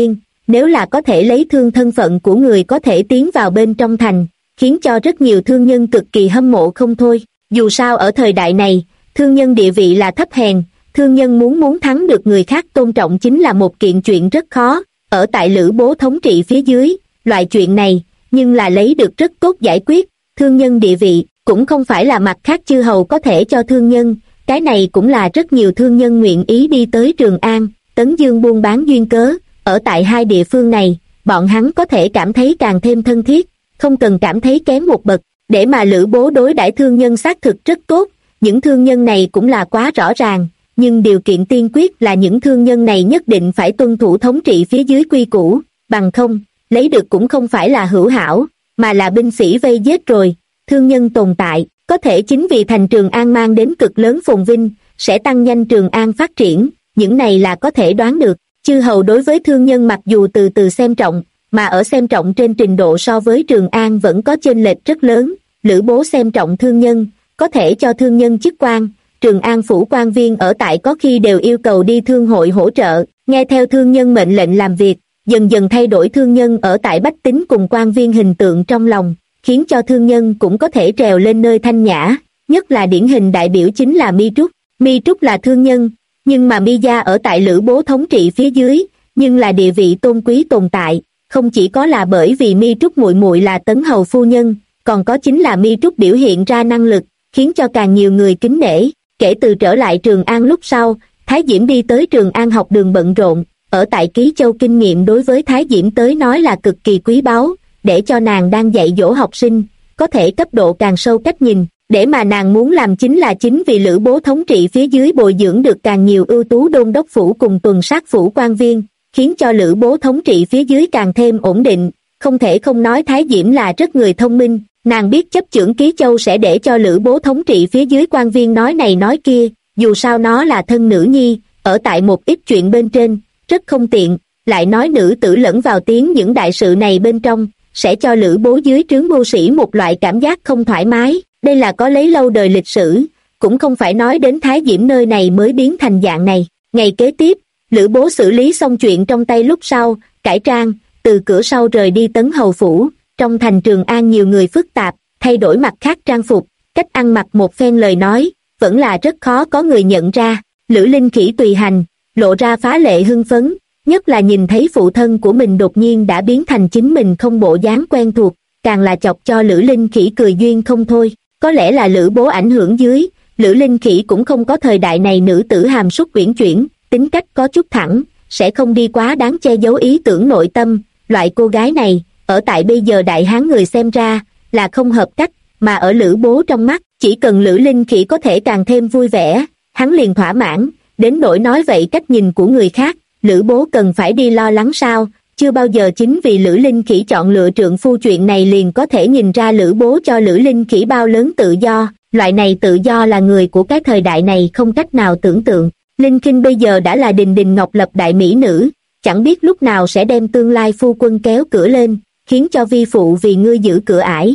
nếu là có thể lấy thương thân phận của người có thể tiến vào bên trong thành, khiến cho rất nhiều thương nhân cực kỳ hâm mộ không thôi. Dù sao ở thời đại này, thương nhân địa vị là thấp hèn, thương nhân muốn thắng được người khác tôn trọng chính là một kiện chuyện rất khó. Ở tại Lữ Bố thống trị phía dưới, loại chuyện này, nhưng là lấy được rất tốt giải quyết. Thương nhân địa vị, cũng không phải là mặt khác chư hầu có thể cho thương nhân, cái này cũng là rất nhiều thương nhân nguyện ý đi tới Trường An, Tấn Dương buôn bán duyên cớ. Ở tại hai địa phương này, bọn hắn có thể cảm thấy càng thêm thân thiết, không cần cảm thấy kém một bậc. Để mà Lữ Bố đối đãi thương nhân xác thực rất tốt, những thương nhân này cũng là quá rõ ràng, nhưng điều kiện tiên quyết là những thương nhân này nhất định phải tuân thủ thống trị phía dưới quy củ, bằng không, lấy được cũng không phải là hữu hảo, mà là binh sĩ vây giết rồi. Thương nhân tồn tại, có thể chính vì thành Trường An mang đến cực lớn phồn vinh, sẽ tăng nhanh Trường An phát triển, những này là có thể đoán được. Chư hầu đối với thương nhân mặc dù từ từ xem trọng, mà ở xem trọng trên trình độ so với Trường An vẫn có chênh lệch rất lớn. Lữ Bố xem trọng thương nhân, có thể cho thương nhân chức quan, Trường An phủ quan viên ở tại có khi đều yêu cầu đi thương hội hỗ trợ, nghe theo thương nhân mệnh lệnh làm việc, dần dần thay đổi thương nhân ở tại bách tính cùng quan viên hình tượng trong lòng, khiến cho thương nhân cũng có thể trèo lên nơi thanh nhã, nhất là điển hình đại biểu chính là Mi Trúc. Mi Trúc là thương nhân, nhưng mà Mi gia ở tại Lữ Bố thống trị phía dưới, nhưng là địa vị tôn quý tồn tại, không chỉ có là bởi vì Mi Trúc muội muội là Tấn hầu phu nhân, còn có chính là Mi Trúc biểu hiện ra năng lực, khiến cho càng nhiều người kính nể. Kể từ trở lại Trường An lúc sau, Thái Diễm đi tới Trường An học đường bận rộn, ở tại Ký Châu kinh nghiệm đối với Thái Diễm tới nói là cực kỳ quý báu, để cho nàng đang dạy dỗ học sinh, có thể cấp độ càng sâu cách nhìn, để mà nàng muốn làm chính vì Lữ Bố thống trị phía dưới bồi dưỡng được càng nhiều ưu tú đôn đốc phủ cùng tuần sát phủ quan viên, khiến cho Lữ Bố thống trị phía dưới càng thêm ổn định. Không thể không nói Thái Diễm là rất người thông minh, nàng biết chấp chưởng Ký Châu sẽ để cho Lữ Bố thống trị phía dưới quan viên nói này nói kia, dù sao nó là thân nữ nhi, ở tại một ít chuyện bên trên, rất không tiện, lại nói nữ tử lẫn vào tiếng những đại sự này bên trong, sẽ cho Lữ Bố dưới trướng mưu sĩ một loại cảm giác không thoải mái, đây là có lấy lâu đời lịch sử, cũng không phải nói đến Thái Diễm nơi này mới biến thành dạng này. Ngày kế tiếp, Lữ Bố xử lý xong chuyện trong tay lúc sau, cải trang, từ cửa sau rời đi Tấn hầu phủ. Trong thành Trường An nhiều người phức tạp, thay đổi mặt khác trang phục, cách ăn mặc một phen lời nói, vẫn là rất khó có người nhận ra. Lữ Linh Khỉ tùy hành, lộ ra phá lệ hưng phấn, nhất là nhìn thấy phụ thân của mình đột nhiên đã biến thành chính mình không bộ dáng quen thuộc, càng là chọc cho Lữ Linh Khỉ cười duyên không thôi. Có lẽ là Lữ Bố ảnh hưởng dưới, Lữ Linh Khỉ cũng không có thời đại này nữ tử hàm súc uyển chuyển, tính cách có chút thẳng, sẽ không đi quá đáng che giấu ý tưởng nội tâm. Loại cô gái này, ở tại bây giờ đại hán người xem ra, là không hợp cách, mà ở Lữ Bố trong mắt, chỉ cần Lữ Linh Khỉ có thể càng thêm vui vẻ, hắn liền thỏa mãn. Đến nỗi nói vậy cách nhìn của người khác, Lữ Bố cần phải đi lo lắng sao? Chưa bao giờ chính vì Lữ Linh Khỉ chọn lựa trượng phu chuyện này liền có thể nhìn ra Lữ Bố cho Lữ Linh Khỉ bao lớn tự do. Loại này tự do là người của cái thời đại này không cách nào tưởng tượng. Linh Kinh bây giờ đã là đình đình ngọc lập đại mỹ nữ, chẳng biết lúc nào sẽ đem tương lai phu quân kéo cửa lên, khiến cho vi phụ vì ngươi giữ cửa ải.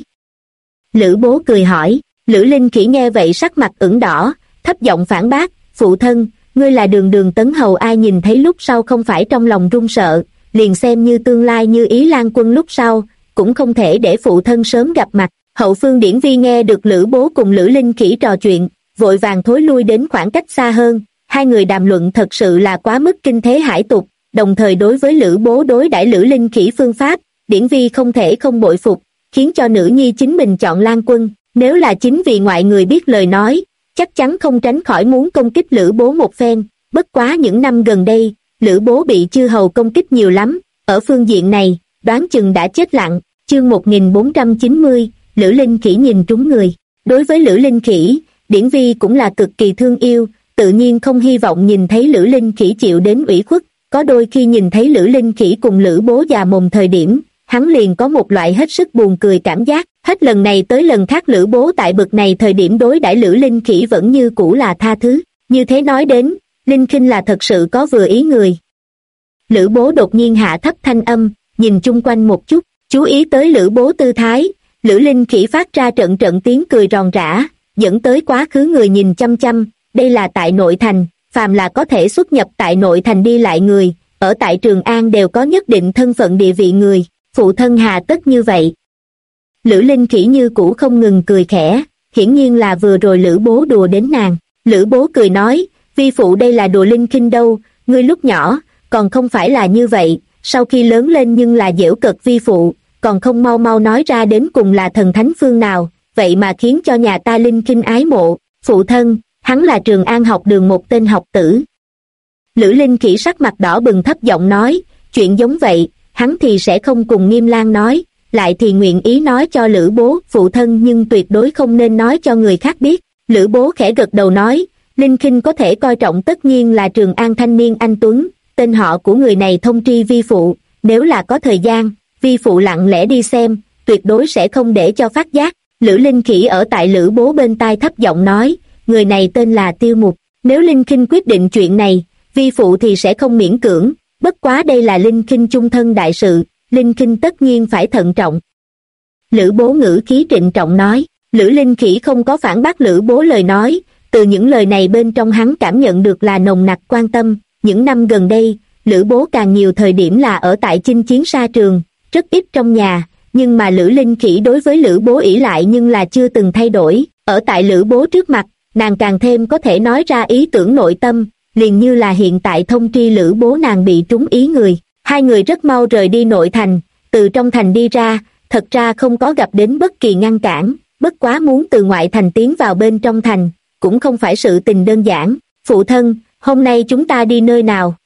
Lữ Bố cười hỏi. Lữ Linh Khỉ nghe vậy sắc mặt ửng đỏ, thấp giọng phản bác, phụ thân, ngươi là Đường Đường Tấn hầu, ai nhìn thấy lúc sau không phải trong lòng run sợ, liền xem như tương lai như Ý Lan quân lúc sau, cũng không thể để phụ thân sớm gặp mặt. Hậu phương Điển Vi nghe được Lữ Bố cùng Lữ Linh Khỉ trò chuyện, vội vàng thối lui đến khoảng cách xa hơn, hai người đàm luận thật sự là quá mức kinh thế hải tục, đồng thời đối với Lữ Bố đối đãi Lữ Linh Khỉ phương pháp, Điển Vi không thể không bội phục, khiến cho nữ nhi chính mình chọn Lan quân, nếu là chính vì ngoại người biết lời nói, chắc chắn không tránh khỏi muốn công kích Lữ Bố một phen. Bất quá những năm gần đây, Lữ Bố bị chư hầu công kích nhiều lắm, ở phương diện này, đoán chừng đã chết lặng. Chương 1490, Lữ Linh Khỉ nhìn trúng người. Đối với Lữ Linh Khỉ, Điển Vi cũng là cực kỳ thương yêu, tự nhiên không hy vọng nhìn thấy Lữ Linh Khỉ chịu đến ủy khuất. Có đôi khi nhìn thấy Lữ Linh Khỉ cùng Lữ Bố già mồm thời điểm, hắn liền có một loại hết sức buồn cười cảm giác. Hết lần này tới lần khác Lữ Bố tại bực này thời điểm đối đãi Lữ Linh Khỉ vẫn như cũ là tha thứ. Như thế nói đến, Linh Khinh là thật sự có vừa ý người. Lữ Bố đột nhiên hạ thấp thanh âm, nhìn chung quanh một chút, chú ý tới Lữ Bố tư thái, Lữ Linh Khỉ phát ra trận trận tiếng cười ròn rã, dẫn tới quá khứ người nhìn chăm chăm. Đây là tại nội thành, phàm là có thể xuất nhập tại nội thành đi lại người, ở tại Trường An đều có nhất định thân phận địa vị người, phụ thân hà tất như vậy. Lữ Linh Khỉ như cũ không ngừng cười khẽ, hiển nhiên là vừa rồi Lữ bố đùa đến nàng. Lữ bố cười nói, vi phụ đây là đùa linh khinh đâu, ngươi lúc nhỏ, còn không phải là như vậy, sau khi lớn lên nhưng là giễu cợt vi phụ, còn không mau mau nói ra đến cùng là thần thánh phương nào, vậy mà khiến cho nhà ta linh khinh ái mộ. Phụ thân, hắn là Trường An học đường một tên học tử. Lữ Linh Khỉ sắc mặt đỏ bừng thấp giọng nói, chuyện giống vậy, hắn thì sẽ không cùng Nghiêm Lang nói, lại thì nguyện ý nói cho Lữ bố, phụ thân nhưng tuyệt đối không nên nói cho người khác biết. Lữ bố khẽ gật đầu nói, linh khinh có thể coi trọng tất nhiên là Trường An thanh niên anh tuấn, tên họ của người này thông tri vi phụ, nếu là có thời gian, vi phụ lặng lẽ đi xem, tuyệt đối sẽ không để cho phát giác. Lữ Linh Khỉ ở tại Lữ bố bên tai thấp giọng nói, người này tên là Tiêu Mục, nếu Linh Khinh quyết định chuyện này, vi phụ thì sẽ không miễn cưỡng, bất quá đây là Linh Khinh chung thân đại sự, Linh Khinh tất nhiên phải thận trọng. Lữ bố ngữ khí trịnh trọng nói. Lữ Linh Khỉ không có phản bác Lữ bố lời nói, từ những lời này bên trong hắn cảm nhận được là nồng nặc quan tâm. Những năm gần đây, Lữ bố càng nhiều thời điểm là ở tại chinh chiến sa trường, rất ít trong nhà, nhưng mà Lữ Linh Khỉ đối với Lữ bố ỷ lại nhưng là chưa từng thay đổi. Ở tại Lữ bố trước mặt, nàng càng thêm có thể nói ra ý tưởng nội tâm, liền như là hiện tại thông tri Lữ bố nàng bị trúng ý người. Hai người rất mau rời đi nội thành, từ trong thành đi ra, thật ra không có gặp đến bất kỳ ngăn cản, bất quá muốn từ ngoại thành tiến vào bên trong thành, cũng không phải sự tình đơn giản. Phụ thân, hôm nay chúng ta đi nơi nào?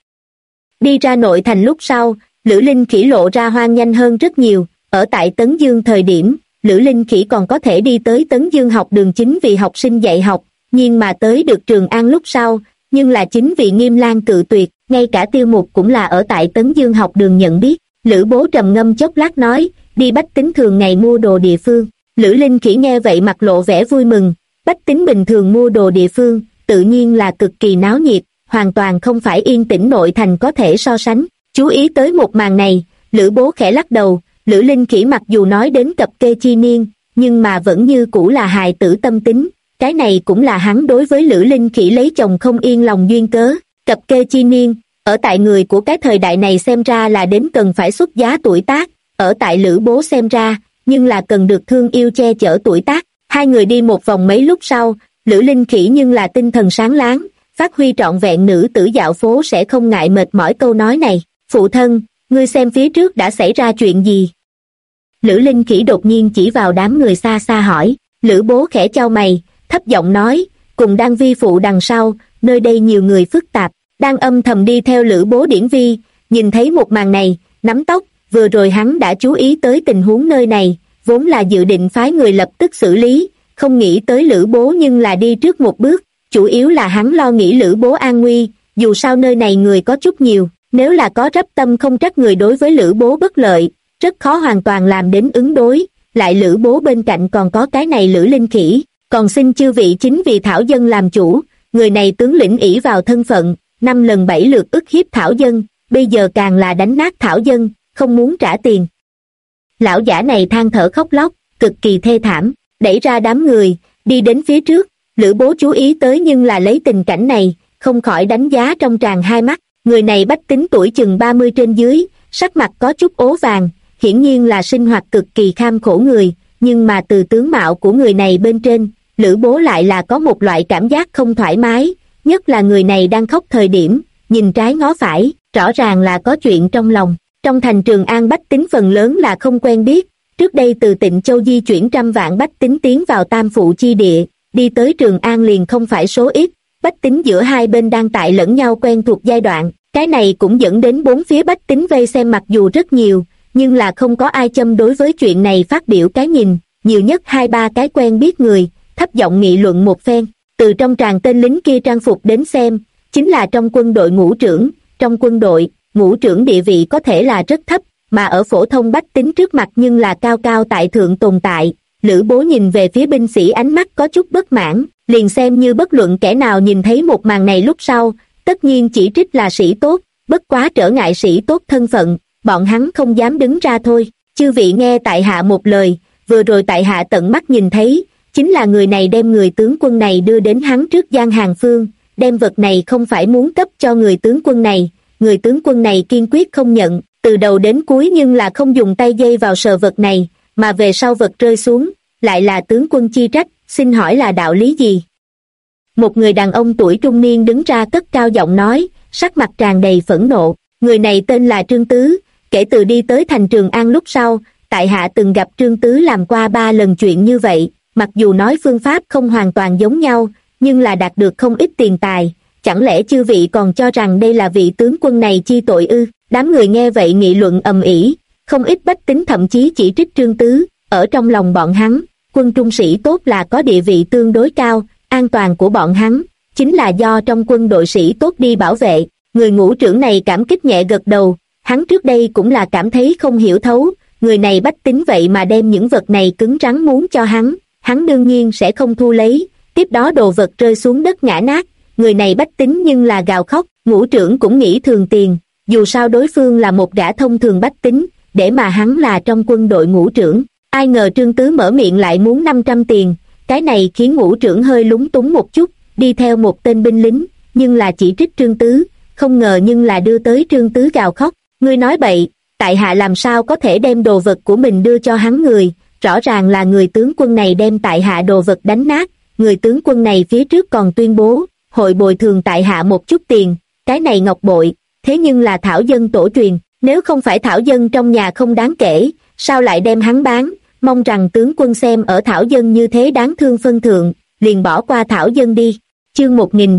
Đi ra nội thành lúc sau, Lữ Linh Khỉ lộ ra hoang nhanh hơn rất nhiều. Ở tại Tấn Dương thời điểm, Lữ Linh Khỉ còn có thể đi tới Tấn Dương học đường chính vì học sinh dạy học, nhưng mà tới được Trường An lúc sau, nhưng là chính vì Nghiêm Lang cự tuyệt, ngay cả Tiêu Mục cũng là ở tại Tấn Dương học đường nhận biết. Lữ bố trầm ngâm chốc lát nói, đi Bách Tính thường ngày mua đồ địa phương. Lữ Linh Khỉ nghe vậy mặt lộ vẻ vui mừng, Bách Tính bình thường mua đồ địa phương, tự nhiên là cực kỳ náo nhiệt, hoàn toàn không phải yên tĩnh nội thành có thể so sánh. Chú ý tới một màn này, Lữ bố khẽ lắc đầu. Lữ Linh Khỉ mặc dù nói đến cập kê chi niên, nhưng mà vẫn như cũ là hài tử tâm tính, cái này cũng là hắn đối với Lữ Linh Khỉ lấy chồng không yên lòng duyên cớ. Cập kê chi niên, ở tại người của cái thời đại này xem ra là đến cần phải xuất giá tuổi tác, ở tại Lữ bố xem ra, nhưng là cần được thương yêu che chở tuổi tác. Hai người đi một vòng mấy lúc sau, Lữ Linh Khỉ nhưng là tinh thần sáng láng, phát huy trọn vẹn nữ tử dạo phố sẽ không ngại mệt mỏi câu nói này. Phụ thân, ngươi xem phía trước đã xảy ra chuyện gì? Lữ Linh Khỉ đột nhiên chỉ vào đám người xa xa hỏi. Lữ bố khẽ chau mày, thấp giọng nói, cùng Đan vi phụ đằng sau, nơi đây nhiều người phức tạp. Đang âm thầm đi theo Lữ bố điển vi, nhìn thấy một màn này, nắm tóc, vừa rồi hắn đã chú ý tới tình huống nơi này, vốn là dự định phái người lập tức xử lý, không nghĩ tới Lữ bố nhưng là đi trước một bước, chủ yếu là hắn lo nghĩ Lữ bố an nguy, dù sao nơi này người có chút nhiều, nếu là có rắp tâm không trách người đối với Lữ bố bất lợi, rất khó hoàn toàn làm đến ứng đối, lại Lữ bố bên cạnh còn có cái này Lữ Linh Khỉ, còn xin chư vị chính vì thảo dân làm chủ, người này tướng lĩnh ỷ vào thân phận, 5 lần 7 lượt ức hiếp thảo dân, bây giờ càng là đánh nát thảo dân, không muốn trả tiền. Lão giả này than thở khóc lóc, cực kỳ thê thảm, đẩy ra đám người, đi đến phía trước. Lữ bố chú ý tới nhưng là lấy tình cảnh này, không khỏi đánh giá trong tràn hai mắt. Người này bách tính tuổi chừng 30 trên dưới, sắc mặt có chút ố vàng, hiển nhiên là sinh hoạt cực kỳ kham khổ người, nhưng mà từ tướng mạo của người này bên trên, Lữ bố lại là có một loại cảm giác không thoải mái, nhất là người này đang khóc thời điểm, nhìn trái ngó phải, rõ ràng là có chuyện trong lòng. Trong thành Trường An bách tính phần lớn là không quen biết, trước đây từ Tịnh Châu di chuyển trăm vạn bách tính tiến vào Tam Phụ chi địa, đi tới Trường An liền không phải số ít, bách tính giữa hai bên đang tại lẫn nhau quen thuộc giai đoạn, cái này cũng dẫn đến bốn phía bách tính vây xem mặc dù rất nhiều, nhưng là không có ai châm đối với chuyện này phát biểu cái nhìn, nhiều nhất 2-3 cái quen biết người, thấp giọng nghị luận một phen. Từ trong tràng tên lính kia trang phục đến xem, chính là trong quân đội ngũ trưởng, trong quân đội, ngũ trưởng địa vị có thể là rất thấp, mà ở phổ thông bách tính trước mặt nhưng là cao cao tại thượng tồn tại. Lữ bố nhìn về phía binh sĩ ánh mắt có chút bất mãn, liền xem như bất luận kẻ nào nhìn thấy một màn này lúc sau, tất nhiên chỉ trích là sĩ tốt, bất quá trở ngại sĩ tốt thân phận, bọn hắn không dám đứng ra thôi. Chư vị nghe tại hạ một lời, vừa rồi tại hạ tận mắt nhìn thấy, chính là người này đem người tướng quân này đưa đến hắn trước Giang Hàng Phương, đem vật này không phải muốn cấp cho người tướng quân này, người tướng quân này kiên quyết không nhận, từ đầu đến cuối nhưng là không dùng tay dây vào sờ vật này, mà về sau vật rơi xuống, lại là tướng quân chi trách, xin hỏi là đạo lý gì? Một người đàn ông tuổi trung niên đứng ra cất cao giọng nói, sắc mặt tràn đầy phẫn nộ, người này tên là Trương Tứ, kể từ đi tới thành Trường An lúc sau, tại hạ từng gặp Trương Tứ làm qua 3 lần chuyện như vậy, mặc dù nói phương pháp không hoàn toàn giống nhau, nhưng là đạt được không ít tiền tài, chẳng lẽ chư vị còn cho rằng đây là vị tướng quân này chi tội ư? Đám người nghe vậy nghị luận ầm ĩ, không ít bách tính thậm chí chỉ trích Trương Tứ, ở trong lòng bọn hắn, quân trung sĩ tốt là có địa vị tương đối cao, an toàn của bọn hắn, chính là do trong quân đội sĩ tốt đi bảo vệ. Người ngũ trưởng này cảm kích nhẹ gật đầu, hắn trước đây cũng là cảm thấy không hiểu thấu, người này bách tính vậy mà đem những vật này cứng rắn muốn cho hắn đương nhiên sẽ không thu lấy, tiếp đó đồ vật rơi xuống đất ngã nát, người này bách tính nhưng là gào khóc, ngũ trưởng cũng nghĩ thường tiền, dù sao đối phương là một gã thông thường bách tính, để mà hắn là trong quân đội ngũ trưởng, ai ngờ Trương Tứ mở miệng lại muốn 500 tiền, cái này khiến ngũ trưởng hơi lúng túng một chút, đi theo một tên binh lính, nhưng là chỉ trích Trương Tứ, không ngờ nhưng là đưa tới Trương Tứ gào khóc, ngươi nói bậy, tại hạ làm sao có thể đem đồ vật của mình đưa cho hắn người, rõ ràng là người tướng quân này đem tại hạ đồ vật đánh nát, người tướng quân này phía trước còn tuyên bố, hội bồi thường tại hạ một chút tiền, cái này ngọc bội, thế nhưng là thảo dân tổ truyền, nếu không phải thảo dân trong nhà không đáng kể, sao lại đem hắn bán, mong rằng tướng quân xem ở thảo dân như thế đáng thương phân thượng, liền bỏ qua thảo dân đi. Chương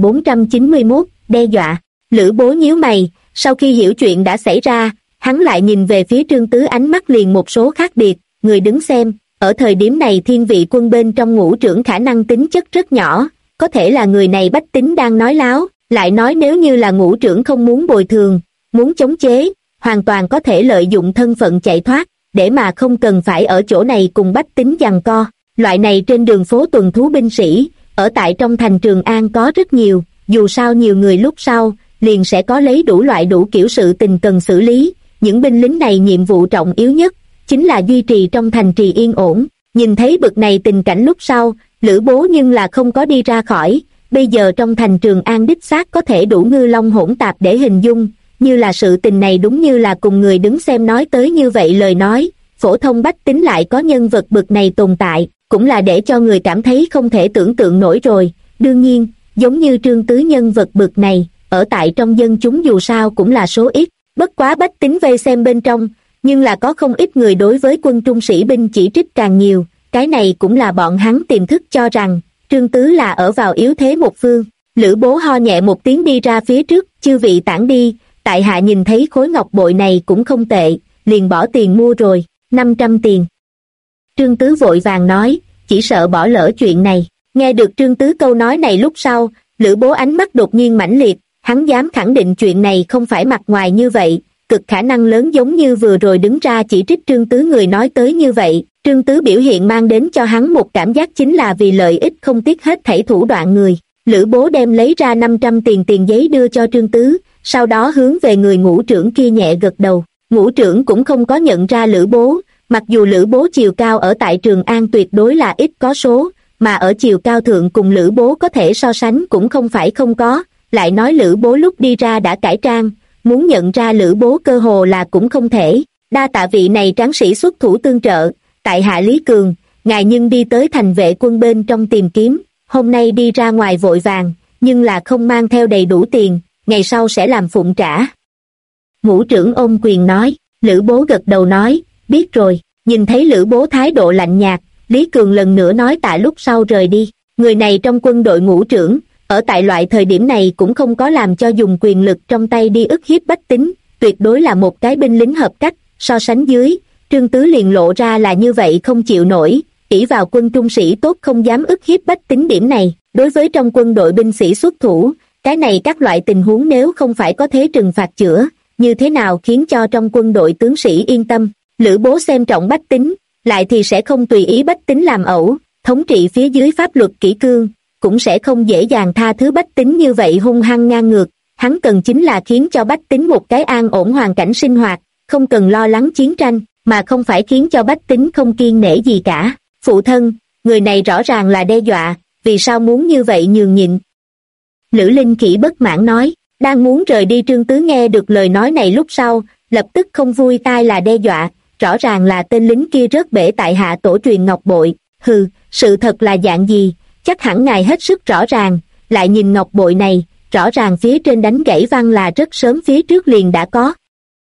1491, đe dọa, Lữ Bố nhíu mày, sau khi hiểu chuyện đã xảy ra, hắn lại nhìn về phía Trương Tứ ánh mắt liền một số khác biệt, người đứng xem, ở thời điểm này thiên vị quân bên trong ngũ trưởng khả năng tính chất rất nhỏ, có thể là người này bách tính đang nói láo, lại nói nếu như là ngũ trưởng không muốn bồi thường, muốn chống chế, hoàn toàn có thể lợi dụng thân phận chạy thoát, để mà không cần phải ở chỗ này cùng bách tính giằng co, loại này trên đường phố tuần thú binh sĩ, ở tại trong thành Trường An có rất nhiều, dù sao nhiều người lúc sau, liền sẽ có lấy đủ loại đủ kiểu sự tình cần xử lý, những binh lính này nhiệm vụ trọng yếu nhất, chính là duy trì trong thành trì yên ổn, nhìn thấy bực này tình cảnh lúc sau, Lữ Bố nhưng là không có đi ra khỏi, bây giờ trong thành Trường An đích xác có thể đủ ngư long hỗn tạp để hình dung, như là sự tình này đúng như là cùng người đứng xem nói tới như vậy lời nói, phổ thông bách tính lại có nhân vật bực này tồn tại, cũng là để cho người cảm thấy không thể tưởng tượng nổi rồi, đương nhiên, giống như Trương Tứ nhân vật bực này, ở tại trong dân chúng dù sao cũng là số ít, bất quá bách tính vây xem bên trong, nhưng là có không ít người đối với quân trung sĩ binh chỉ trích càng nhiều, cái này cũng là bọn hắn tiềm thức cho rằng, Trương Tứ là ở vào yếu thế một phương. Lữ Bố ho nhẹ một tiếng đi ra phía trước, chư vị tản đi, tại hạ nhìn thấy khối ngọc bội này cũng không tệ, liền bỏ tiền mua rồi, 500 tiền. Trương Tứ vội vàng nói, chỉ sợ bỏ lỡ chuyện này, nghe được Trương Tứ câu nói này lúc sau, Lữ Bố ánh mắt đột nhiên mãnh liệt, hắn dám khẳng định chuyện này không phải mặt ngoài như vậy, cực khả năng lớn giống như vừa rồi đứng ra chỉ trích Trương Tứ người nói tới như vậy. Trương Tứ biểu hiện mang đến cho hắn một cảm giác chính là vì lợi ích không tiếc hết thảy thủ đoạn người. Lữ Bố đem lấy ra 500 tiền giấy đưa cho Trương Tứ, sau đó hướng về người ngũ trưởng kia nhẹ gật đầu. Ngũ trưởng cũng không có nhận ra Lữ Bố, mặc dù Lữ Bố chiều cao ở tại Trường An tuyệt đối là ít có số, mà ở chiều cao thượng cùng Lữ Bố có thể so sánh cũng không phải không có, lại nói Lữ Bố lúc đi ra đã cải trang, muốn nhận ra Lữ Bố cơ hồ là cũng không thể. Đa tạ vị này tráng sĩ xuất thủ tương trợ, tại hạ Lý Cường, ngài nhưng đi tới thành vệ quân bên trong tìm kiếm, hôm nay đi ra ngoài vội vàng, nhưng là không mang theo đầy đủ tiền, ngày sau sẽ làm phụng trả. Ngũ trưởng ôm quyền nói, Lữ Bố gật đầu nói, biết rồi, nhìn thấy Lữ Bố thái độ lạnh nhạt, Lý Cường lần nữa nói tạ lúc sau rời đi, người này trong quân đội ngũ trưởng, ở tại loại thời điểm này cũng không có làm cho dùng quyền lực trong tay đi ức hiếp bách tính, tuyệt đối là một cái binh lính hợp cách, so sánh dưới, Trương Tứ liền lộ ra là như vậy không chịu nổi, ỷ vào quân trung sĩ tốt không dám ức hiếp bách tính điểm này, đối với trong quân đội binh sĩ xuất thủ, cái này các loại tình huống nếu không phải có thế trừng phạt chữa, như thế nào khiến cho trong quân đội tướng sĩ yên tâm, Lữ Bố xem trọng bách tính, lại thì sẽ không tùy ý bách tính làm ẩu, thống trị phía dưới pháp luật kỷ cương, cũng sẽ không dễ dàng tha thứ bách tính như vậy hung hăng ngang ngược, hắn cần chính là khiến cho bách tính một cái an ổn hoàn cảnh sinh hoạt, không cần lo lắng chiến tranh, mà không phải khiến cho bách tính không kiêng nể gì cả. Phụ thân, người này rõ ràng là đe dọa, vì sao muốn như vậy nhường nhịn? Lữ Linh Khỉ bất mãn nói, Đang muốn rời đi Trương Tứ nghe được lời nói này lúc sau, lập tức không vui tai là đe dọa, rõ ràng là tên lính kia rớt bể tại hạ tổ truyền ngọc bội. Hừ, sự thật là dạng gì, chắc hẳn ngài hết sức rõ ràng, lại nhìn ngọc bội này, rõ ràng phía trên đánh gãy văn là rất sớm phía trước liền đã có.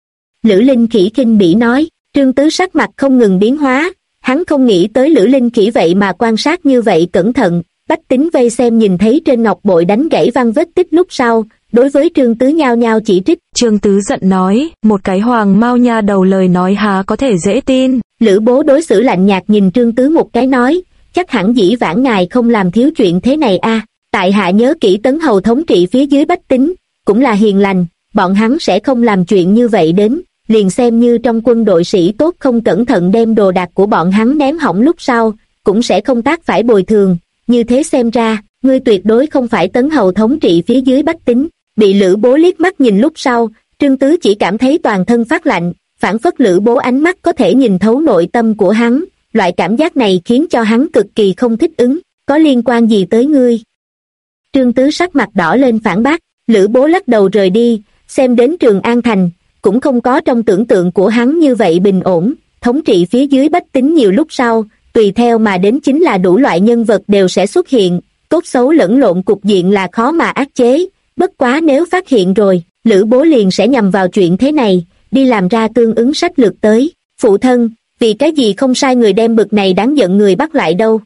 Lữ Linh Khỉ khinh bỉ nói. Trương Tứ sắc mặt không ngừng biến hóa, hắn không nghĩ tới Lữ Linh Khỉ vậy mà quan sát như vậy cẩn thận. Bách tính vây xem nhìn thấy trên ngọc bội đánh gãy văn vết tích lúc sau, đối với Trương Tứ nhao nhao chỉ trích. Trương Tứ giận nói, một cái hoàng mao nha đầu lời nói há có thể dễ tin. Lữ Bố đối xử lạnh nhạt nhìn Trương Tứ một cái nói, chắc hẳn dĩ vãng ngài không làm thiếu chuyện thế này a. Tại hạ nhớ kỹ Tấn Hầu thống trị phía dưới bách tính, cũng là hiền lành, bọn hắn sẽ không làm chuyện như vậy đến, liền xem như trong quân đội sĩ tốt không cẩn thận đem đồ đạc của bọn hắn ném hỏng lúc sau, cũng sẽ không tác phải bồi thường. Như thế xem ra, ngươi tuyệt đối không phải Tấn Hầu thống trị phía dưới bách tính. Bị Lữ Bố liếc mắt nhìn lúc sau, Trương Tứ chỉ cảm thấy toàn thân phát lạnh, phảng phất Lữ Bố ánh mắt có thể nhìn thấu nội tâm của hắn, loại cảm giác này khiến cho hắn cực kỳ không thích ứng. Có liên quan gì tới ngươi? Trương Tứ sắc mặt đỏ lên phản bác. Lữ Bố lắc đầu rời đi, xem đến Trường An Thành, cũng không có trong tưởng tượng của hắn như vậy bình ổn, thống trị phía dưới bách tính nhiều lúc sau, tùy theo mà đến chính là đủ loại nhân vật đều sẽ xuất hiện, tốt xấu lẫn lộn cục diện là khó mà áp chế, bất quá nếu phát hiện rồi, Lữ Bố liền sẽ nhằm vào chuyện thế này, đi làm ra tương ứng sách lược tới. Phụ thân, vì cái gì không sai người đem bực này đáng giận người bắt lại đâu?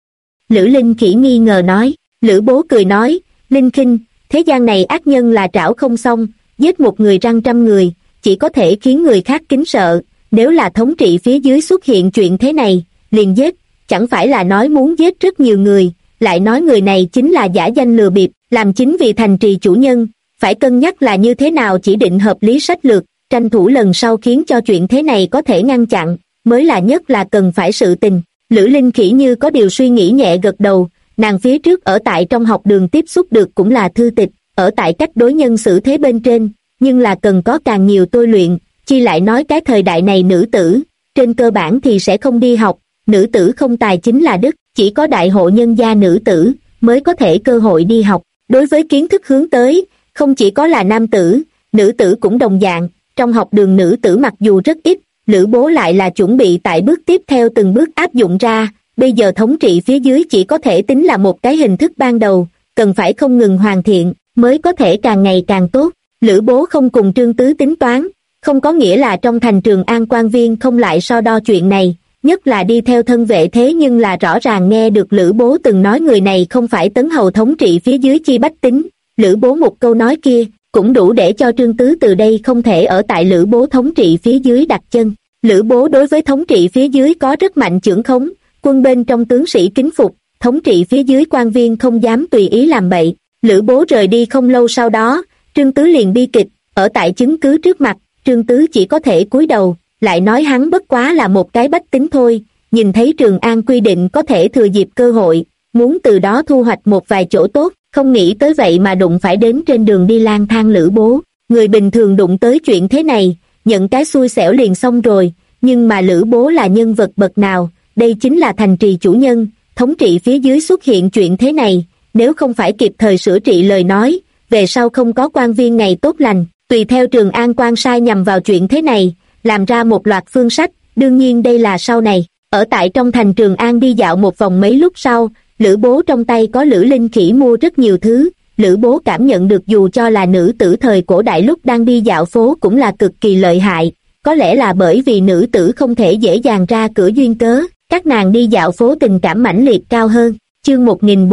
Lữ Linh Khỉ nghi ngờ nói. Lữ Bố cười nói, Linh Khinh, thế gian này ác nhân là trảo không xong, giết một người răng trăm người, chỉ có thể khiến người khác kính sợ, nếu là thống trị phía dưới xuất hiện chuyện thế này, liền giết, chẳng phải là nói muốn giết rất nhiều người, lại nói người này chính là giả danh lừa bịp, làm chính vì thành trì chủ nhân, phải cân nhắc là như thế nào chỉ định hợp lý sách lược, tranh thủ lần sau khiến cho chuyện thế này có thể ngăn chặn, mới là nhất là cần phải sự tình. Lữ Linh Khỉ như có điều suy nghĩ nhẹ gật đầu, nàng phía trước ở tại trong học đường tiếp xúc được cũng là thư tịch, ở tại cách đối nhân xử thế bên trên, nhưng là cần có càng nhiều tôi luyện, chi lại nói cái thời đại này nữ tử, trên cơ bản thì sẽ không đi học, nữ tử không tài chính là đức, chỉ có đại hộ nhân gia nữ tử mới có thể cơ hội đi học. Đối với kiến thức hướng tới, không chỉ có là nam tử, nữ tử cũng đồng dạng, trong học đường nữ tử mặc dù rất ít, Lữ Bố lại là chuẩn bị tại bước tiếp theo từng bước áp dụng ra, bây giờ thống trị phía dưới chỉ có thể tính là một cái hình thức ban đầu, cần phải không ngừng hoàn thiện, mới có thể càng ngày càng tốt. Lữ Bố không cùng Trương Tứ tính toán, không có nghĩa là trong thành Trường An quan viên không lại so đo chuyện này, nhất là đi theo thân vệ thế nhưng là rõ ràng nghe được Lữ Bố từng nói người này không phải Tấn Hầu thống trị phía dưới chi bách tính. Lữ Bố một câu nói kia, cũng đủ để cho Trương Tứ từ đây không thể ở tại Lữ Bố thống trị phía dưới đặt chân. Lữ Bố đối với thống trị phía dưới có rất mạnh chưởng khống, quân bên trong tướng sĩ kính phục, thống trị phía dưới quan viên không dám tùy ý làm bậy. Lữ Bố rời đi không lâu sau đó, Trương Tứ liền bi kịch, ở tại chứng cứ trước mặt, Trương Tứ chỉ có thể cúi đầu, lại nói hắn bất quá là một cái bách tính thôi, nhìn thấy Trường An quy định có thể thừa dịp cơ hội, muốn từ đó thu hoạch một vài chỗ tốt, không nghĩ tới vậy mà đụng phải đến trên đường đi lang thang Lữ Bố. Người bình thường đụng tới chuyện thế này, nhận cái xui xẻo liền xong rồi, nhưng mà Lữ Bố là nhân vật bậc nào, đây chính là thành trì chủ nhân, thống trị phía dưới xuất hiện chuyện thế này, nếu không phải kịp thời sửa trị lời nói, về sau không có quan viên ngày tốt lành, tùy theo Trường An quan sai nhằm vào chuyện thế này, làm ra một loạt phương sách, đương nhiên đây là sau này. Ở tại trong thành Trường An đi dạo một vòng mấy lúc sau, Lữ Bố trong tay có Lữ Linh Khỉ mua rất nhiều thứ, Lữ Bố cảm nhận được dù cho là nữ tử thời cổ đại lúc đang đi dạo phố cũng là cực kỳ lợi hại, có lẽ là bởi vì nữ tử không thể dễ dàng ra cửa duyên cớ, các nàng đi dạo phố tình cảm mãnh liệt cao hơn. Chương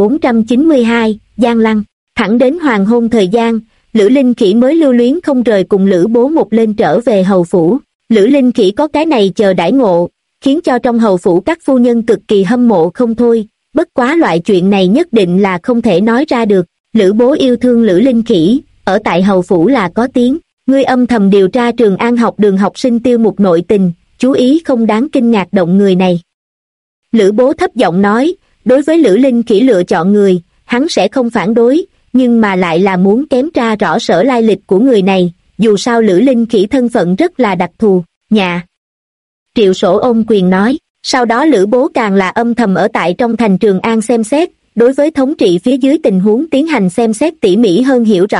1492, Giang Lăng. Thẳng đến hoàng hôn thời gian, Lữ Linh Khỉ mới lưu luyến không rời cùng Lữ Bố một lên trở về hầu phủ. Lữ Linh Khỉ có cái này chờ đãi ngộ, khiến cho trong hầu phủ các phu nhân cực kỳ hâm mộ không thôi, bất quá loại chuyện này nhất định là không thể nói ra được. Lữ Bố yêu thương Lữ Linh Khỉ, ở tại hầu phủ là có tiếng, ngươi âm thầm điều tra Trường An học đường học sinh Tiêu Mục nội tình, chú ý không đáng kinh ngạc động người này. Lữ Bố thấp giọng nói, đối với Lữ Linh Khỉ lựa chọn người, hắn sẽ không phản đối, nhưng mà lại là muốn kém tra rõ sở lai lịch của người này, dù sao Lữ Linh Khỉ thân phận rất là đặc thù. Nhà Triệu Sổ ôm quyền nói, sau đó Lữ Bố càng là âm thầm ở tại trong thành Trường An xem xét, đối với thống trị phía dưới tình huống tiến hành xem xét tỉ mỉ hơn hiểu rõ,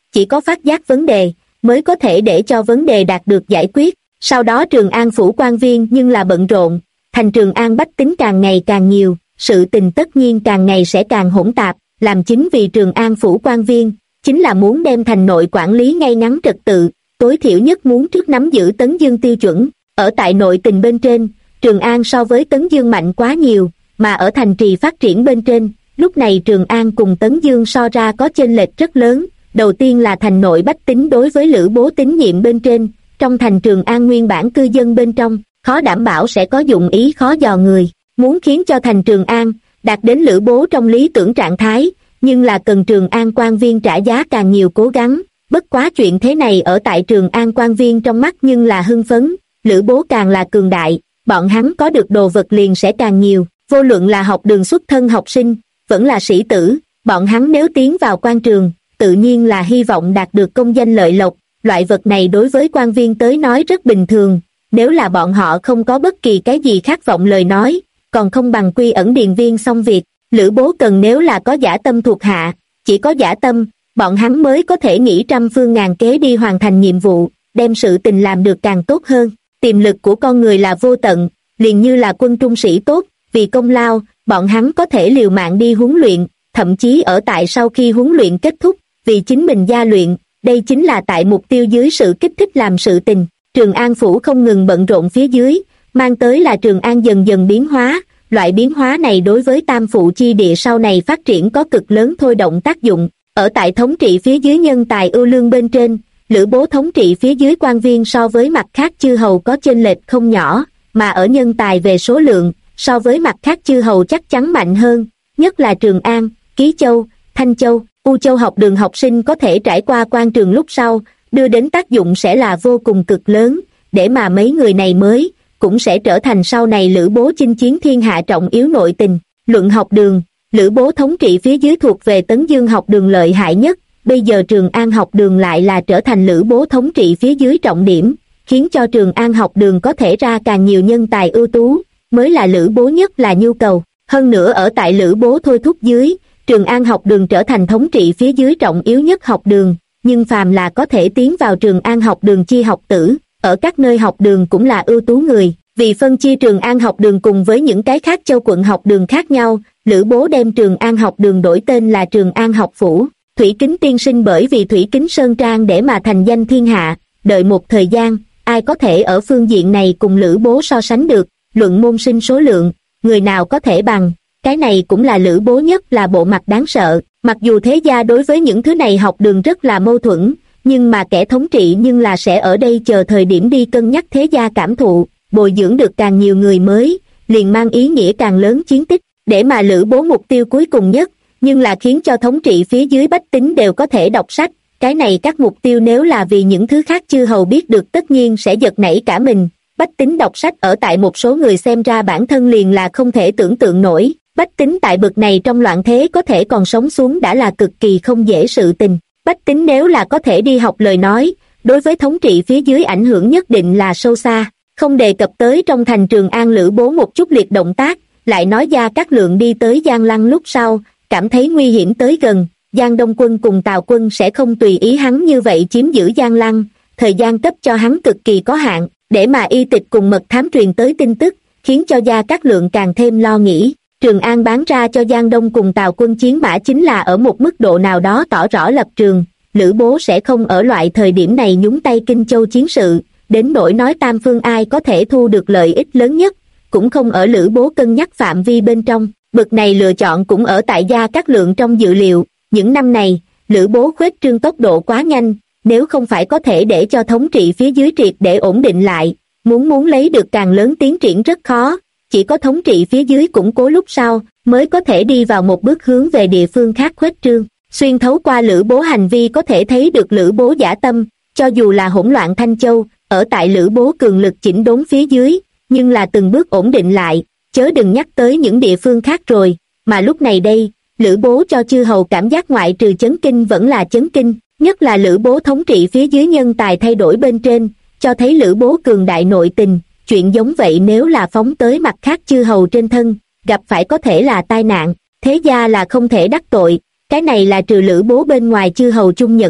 chỉ có phát giác vấn đề, mới có thể để cho vấn đề đạt được giải quyết. Sau đó Trường An phủ quan viên nhưng là bận rộn, thành Trường An bách tính càng ngày càng nhiều, sự tình tất nhiên càng ngày sẽ càng hỗn tạp, làm chính vì Trường An phủ quan viên, chính là muốn đem thành nội quản lý ngay ngắn trật tự, tối thiểu nhất muốn trước nắm giữ Tấn Dương tiêu chuẩn. Ở tại nội tình bên trên, Trường An so với Tấn Dương mạnh quá nhiều, mà ở thành trì phát triển bên trên, lúc này Trường An cùng Tấn Dương so ra có chênh lệch rất lớn. Đầu tiên là thành nội bách tính đối với Lữ Bố tín nhiệm bên trên, trong thành Trường An nguyên bản cư dân bên trong, khó đảm bảo sẽ có dụng ý khó dò người, muốn khiến cho thành Trường An đạt đến Lữ Bố trong lý tưởng trạng thái, nhưng là cần Trường An quan viên trả giá càng nhiều cố gắng. Bất quá chuyện thế này ở tại Trường An quan viên trong mắt nhưng là hưng phấn, Lữ Bố càng là cường đại, bọn hắn có được đồ vật liền sẽ càng nhiều, vô luận là học đường xuất thân học sinh, vẫn là sĩ tử, bọn hắn nếu tiến vào quan trường, tự nhiên là hy vọng đạt được công danh lợi lộc, loại vật này đối với quan viên tới nói rất bình thường, nếu là bọn họ không có bất kỳ cái gì khát vọng lời nói, còn không bằng quy ẩn điền viên xong việc. Lữ Bố cần nếu là có dã tâm thuộc hạ, chỉ có dã tâm, bọn hắn mới có thể nghĩ trăm phương ngàn kế đi hoàn thành nhiệm vụ, đem sự tình làm được càng tốt hơn. Tiềm lực của con người là vô tận, liền như là quân trung sĩ tốt, vì công lao, bọn hắn có thể liều mạng đi huấn luyện, thậm chí ở tại sau khi huấn luyện kết thúc, vì chính mình gia luyện, đây chính là tại mục tiêu dưới sự kích thích làm sự tình. Trường An phủ không ngừng bận rộn phía dưới, mang tới là Trường An dần dần biến hóa, loại biến hóa này đối với Tam Phụ chi địa sau này phát triển có cực lớn thôi động tác dụng. Ở tại thống trị phía dưới nhân tài ưu lương bên trên, Lữ Bố thống trị phía dưới quan viên so với mặt khác chư hầu có chênh lệch không nhỏ, mà ở nhân tài về số lượng, so với mặt khác chư hầu chắc chắn mạnh hơn, nhất là Trường An, Ký Châu, Thanh Châu, U Châu học đường học sinh có thể trải qua quan trường lúc sau, đưa đến tác dụng sẽ là vô cùng cực lớn, để mà mấy người này mới, cũng sẽ trở thành sau này Lữ Bố chinh chiến thiên hạ trọng yếu nội tình. Luận học đường, Lữ Bố thống trị phía dưới thuộc về Tấn Dương học đường lợi hại nhất, bây giờ Trường An học đường lại là trở thành Lữ Bố thống trị phía dưới trọng điểm, khiến cho Trường An học đường có thể ra càng nhiều nhân tài ưu tú, mới là Lữ Bố nhất là nhu cầu. Hơn nữa ở tại Lữ Bố thôi thúc dưới, Trường An học đường trở thành thống trị phía dưới trọng yếu nhất học đường, nhưng phàm là có thể tiến vào Trường An học đường chi học tử, ở các nơi học đường cũng là ưu tú người. Vì phân chia Trường An học đường cùng với những cái khác châu quận học đường khác nhau, Lữ Bố đem Trường An học đường đổi tên là Trường An học phủ. Thủy Kính tiên sinh bởi vì Thủy Kính Sơn Trang để mà thành danh thiên hạ, đợi một thời gian, ai có thể ở phương diện này cùng Lữ Bố so sánh được, luận môn sinh số lượng, người nào có thể bằng, cái này cũng là Lữ Bố nhất là bộ mặt đáng sợ. Mặc dù thế gia đối với những thứ này học đường rất là mâu thuẫn, nhưng mà kẻ thống trị nhưng là sẽ ở đây chờ thời điểm đi cân nhắc thế gia cảm thụ, bồi dưỡng được càng nhiều người mới, liền mang ý nghĩa càng lớn chiến tích, để mà Lữ Bố mục tiêu cuối cùng nhất, nhưng là khiến cho thống trị phía dưới bách tính đều có thể đọc sách. Cái này các mục tiêu nếu là vì những thứ khác chư hầu biết được tất nhiên sẽ giật nảy cả mình. Bách tính đọc sách ở tại một số người xem ra bản thân liền là không thể tưởng tượng nổi, bách tính tại bực này trong loạn thế có thể còn sống xuống đã là cực kỳ không dễ sự tình. Bách tính nếu là có thể đi học lời nói, đối với thống trị phía dưới ảnh hưởng nhất định là sâu xa. Không đề cập tới trong thành Trường An Lữ Bố một chút liệt động tác, lại nói Gia Cát Lượng đi tới Giang Lăng lúc sau, cảm thấy nguy hiểm tới gần, Giang Đông Quân cùng Tào Quân sẽ không tùy ý hắn như vậy chiếm giữ Giang Lăng, thời gian cấp cho hắn cực kỳ có hạn, để mà y tịch cùng mật thám truyền tới tin tức, khiến cho Gia Cát Lượng càng thêm lo nghĩ. Trường An bán ra cho Giang Đông cùng Tào Quân chiến mã chính là ở một mức độ nào đó tỏ rõ lập trường, Lữ Bố sẽ không ở loại thời điểm này nhúng tay Kinh Châu chiến sự, đến nỗi nói tam phương ai có thể thu được lợi ích lớn nhất, cũng không ở Lữ Bố cân nhắc phạm vi bên trong. Bực này lựa chọn cũng ở tại Gia Cát Lượng trong dự liệu. Những năm này, Lữ Bố khuếch trương tốc độ quá nhanh, nếu không phải có thể để cho thống trị phía dưới triệt để ổn định lại, muốn lấy được càng lớn tiến triển rất khó, chỉ có thống trị phía dưới củng cố lúc sau, mới có thể đi vào một bước hướng về địa phương khác khuếch trương. Xuyên thấu qua Lữ Bố hành vi có thể thấy được Lữ Bố dã tâm, cho dù là hỗn loạn Thanh Châu, ở tại Lữ Bố cường lực chỉnh đốn phía dưới, nhưng là từng bước ổn định lại, chớ đừng nhắc tới những địa phương khác rồi, mà lúc này đây, Lữ Bố cho chư hầu cảm giác ngoại trừ chấn kinh vẫn là chấn kinh, nhất là Lữ Bố thống trị phía dưới nhân tài thay đổi bên trên, cho thấy Lữ Bố cường đại nội tình, chuyện giống vậy nếu là phóng tới mặt khác chư hầu trên thân, gặp phải có thể là tai nạn, thế gia là không thể đắc tội, cái này là trừ Lữ Bố bên ngoài chư hầu chung nhận thức,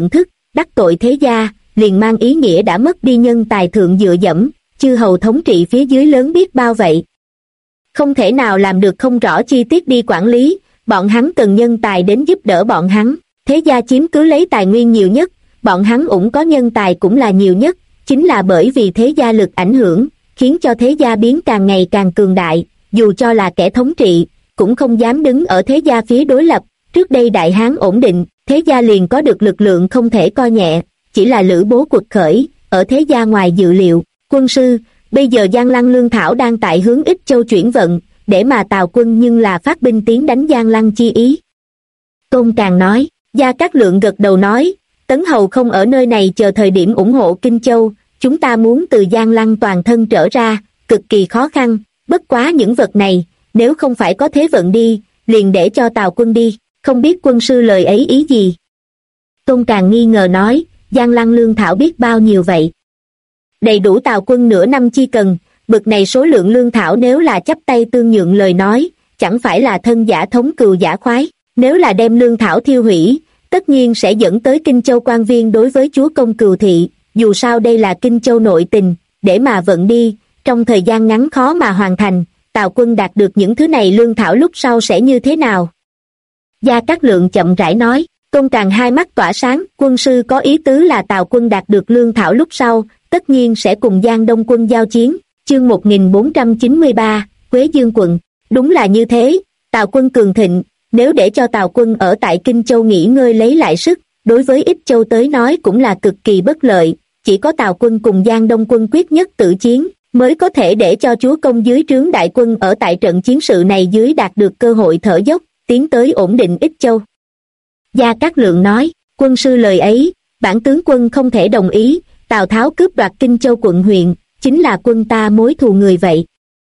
đắc tội thế gia, liền mang ý nghĩa đã mất đi nhân tài thượng dựa dẫm, chư hầu thống trị phía dưới lớn biết bao vậy. Không thể nào làm được không rõ chi tiết đi quản lý, bọn hắn cần nhân tài đến giúp đỡ bọn hắn, thế gia chiếm cứ lấy tài nguyên nhiều nhất, bọn hắn cũng có nhân tài cũng là nhiều nhất, chính là bởi vì thế gia lực ảnh hưởng, khiến cho thế gia biến càng ngày càng cường đại, dù cho là kẻ thống trị, cũng không dám đứng ở thế gia phía đối lập. Trước đây Đại Hán ổn định, thế gia liền có được lực lượng không thể coi nhẹ, chỉ là Lữ Bố quật khởi, ở thế gia ngoài dự liệu. Quân sư, bây giờ Giang Lăng lương thảo đang tại hướng Ích Châu chuyển vận, để mà Tào quân nhưng là phát binh tiến đánh Giang Lăng chi ý. Tôn Càng nói, Gia Cát Lượng gật đầu nói, Tấn Hầu không ở nơi này chờ thời điểm ủng hộ Kinh Châu, chúng ta muốn từ Giang Lăng toàn thân trở ra, cực kỳ khó khăn, bất quá những vật này, nếu không phải có thế vận đi, liền để cho Tào quân đi, không biết quân sư lời ấy ý gì. Tôn Càng nghi ngờ nói, Giang Lăng lương thảo biết bao nhiêu vậy? Đầy đủ Tào quân nửa năm chi cần, bực này số lượng lương thảo nếu là chắp tay tương nhượng lời nói, chẳng phải là thân giả thống cừu giả khoái, nếu là đem lương thảo thiêu hủy, tất nhiên sẽ dẫn tới Kinh Châu quan viên đối với chúa công cừu thị, dù sao đây là Kinh Châu nội tình, để mà vận đi, trong thời gian ngắn khó mà hoàn thành, Tào quân đạt được những thứ này lương thảo lúc sau sẽ như thế nào? Gia Cát Lượng chậm rãi nói, Tôn Càng hai mắt tỏa sáng, quân sư có ý tứ là Tào quân đạt được lương thảo lúc sau, tất nhiên sẽ cùng Giang Đông quân giao chiến, chương 1493, Quế Dương quận, đúng là như thế, Tào quân cường thịnh, nếu để cho Tào quân ở tại Kinh Châu nghỉ ngơi lấy lại sức, đối với Ích Châu tới nói cũng là cực kỳ bất lợi, chỉ có Tào quân cùng Giang Đông quân quyết nhất tử chiến, mới có thể để cho chúa công dưới trướng đại quân ở tại trận chiến sự này dưới đạt được cơ hội thở dốc, tiến tới ổn định Ích Châu. Gia Cát Lượng nói, quân sư lời ấy, bản tướng quân không thể đồng ý, Tào Tháo cướp đoạt Kinh Châu quận huyện, chính là quân ta mối thù người vậy.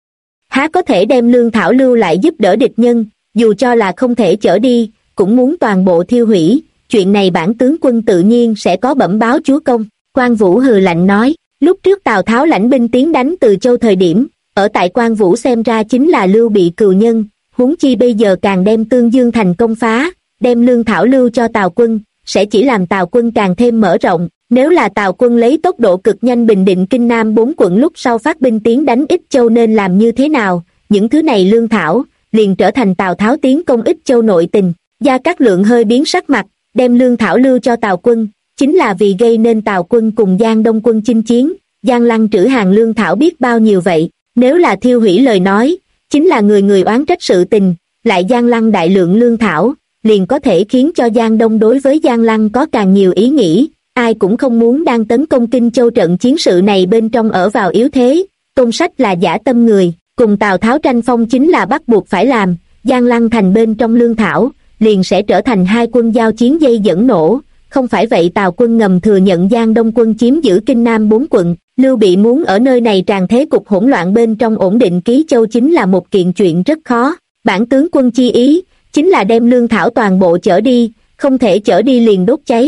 Há có thể đem lương thảo lưu lại giúp đỡ địch nhân, dù cho là không thể chở đi, cũng muốn toàn bộ thiêu hủy, chuyện này bản tướng quân tự nhiên sẽ có bẩm báo chúa công. Quan Vũ hừ lạnh nói, lúc trước Tào Tháo lãnh binh tiến đánh Từ Châu thời điểm, ở tại Quan Vũ xem ra chính là Lưu Bị cừu nhân, huống chi bây giờ càng đem Tương Dương thành công phá, đem lương thảo lưu cho Tào quân, sẽ chỉ làm Tào quân càng thêm mở rộng. Nếu là Tào quân lấy tốc độ cực nhanh bình định Kinh Nam 4 quận lúc sau phát binh tiến đánh Ích Châu nên làm như thế nào, những thứ này lương thảo, liền trở thành Tào Tháo tiến công Ích Châu nội tình. Gia Cát Lượng hơi biến sắc mặt, đem lương thảo lưu cho Tào quân, chính là vì gây nên Tào quân cùng Giang Đông quân chinh chiến, Giang Lăng trữ hàng lương thảo biết bao nhiêu vậy, nếu là thiêu hủy lời nói, chính là người người oán trách sự tình, lại Giang Lăng đại lượng lương thảo, liền có thể khiến cho Giang Đông đối với Giang Lăng có càng nhiều ý nghĩ, ai cũng không muốn đang tấn công Kinh Châu trận chiến sự này bên trong ở vào yếu thế, Tôn Sách là dã tâm người, cùng Tào Tháo tranh phong chính là bắt buộc phải làm, Giang Lăng thành bên trong lương thảo, liền sẽ trở thành hai quân giao chiến dây dẫn nổ, không phải vậy Tào quân ngầm thừa nhận Giang Đông quân chiếm giữ Kinh Nam 4 quận, Lưu Bị muốn ở nơi này tràn thế cục hỗn loạn bên trong ổn định Ký Châu chính là một kiện chuyện rất khó, bản tướng quân chi ý, chính là đem lương thảo toàn bộ chở đi, không thể chở đi liền đốt cháy.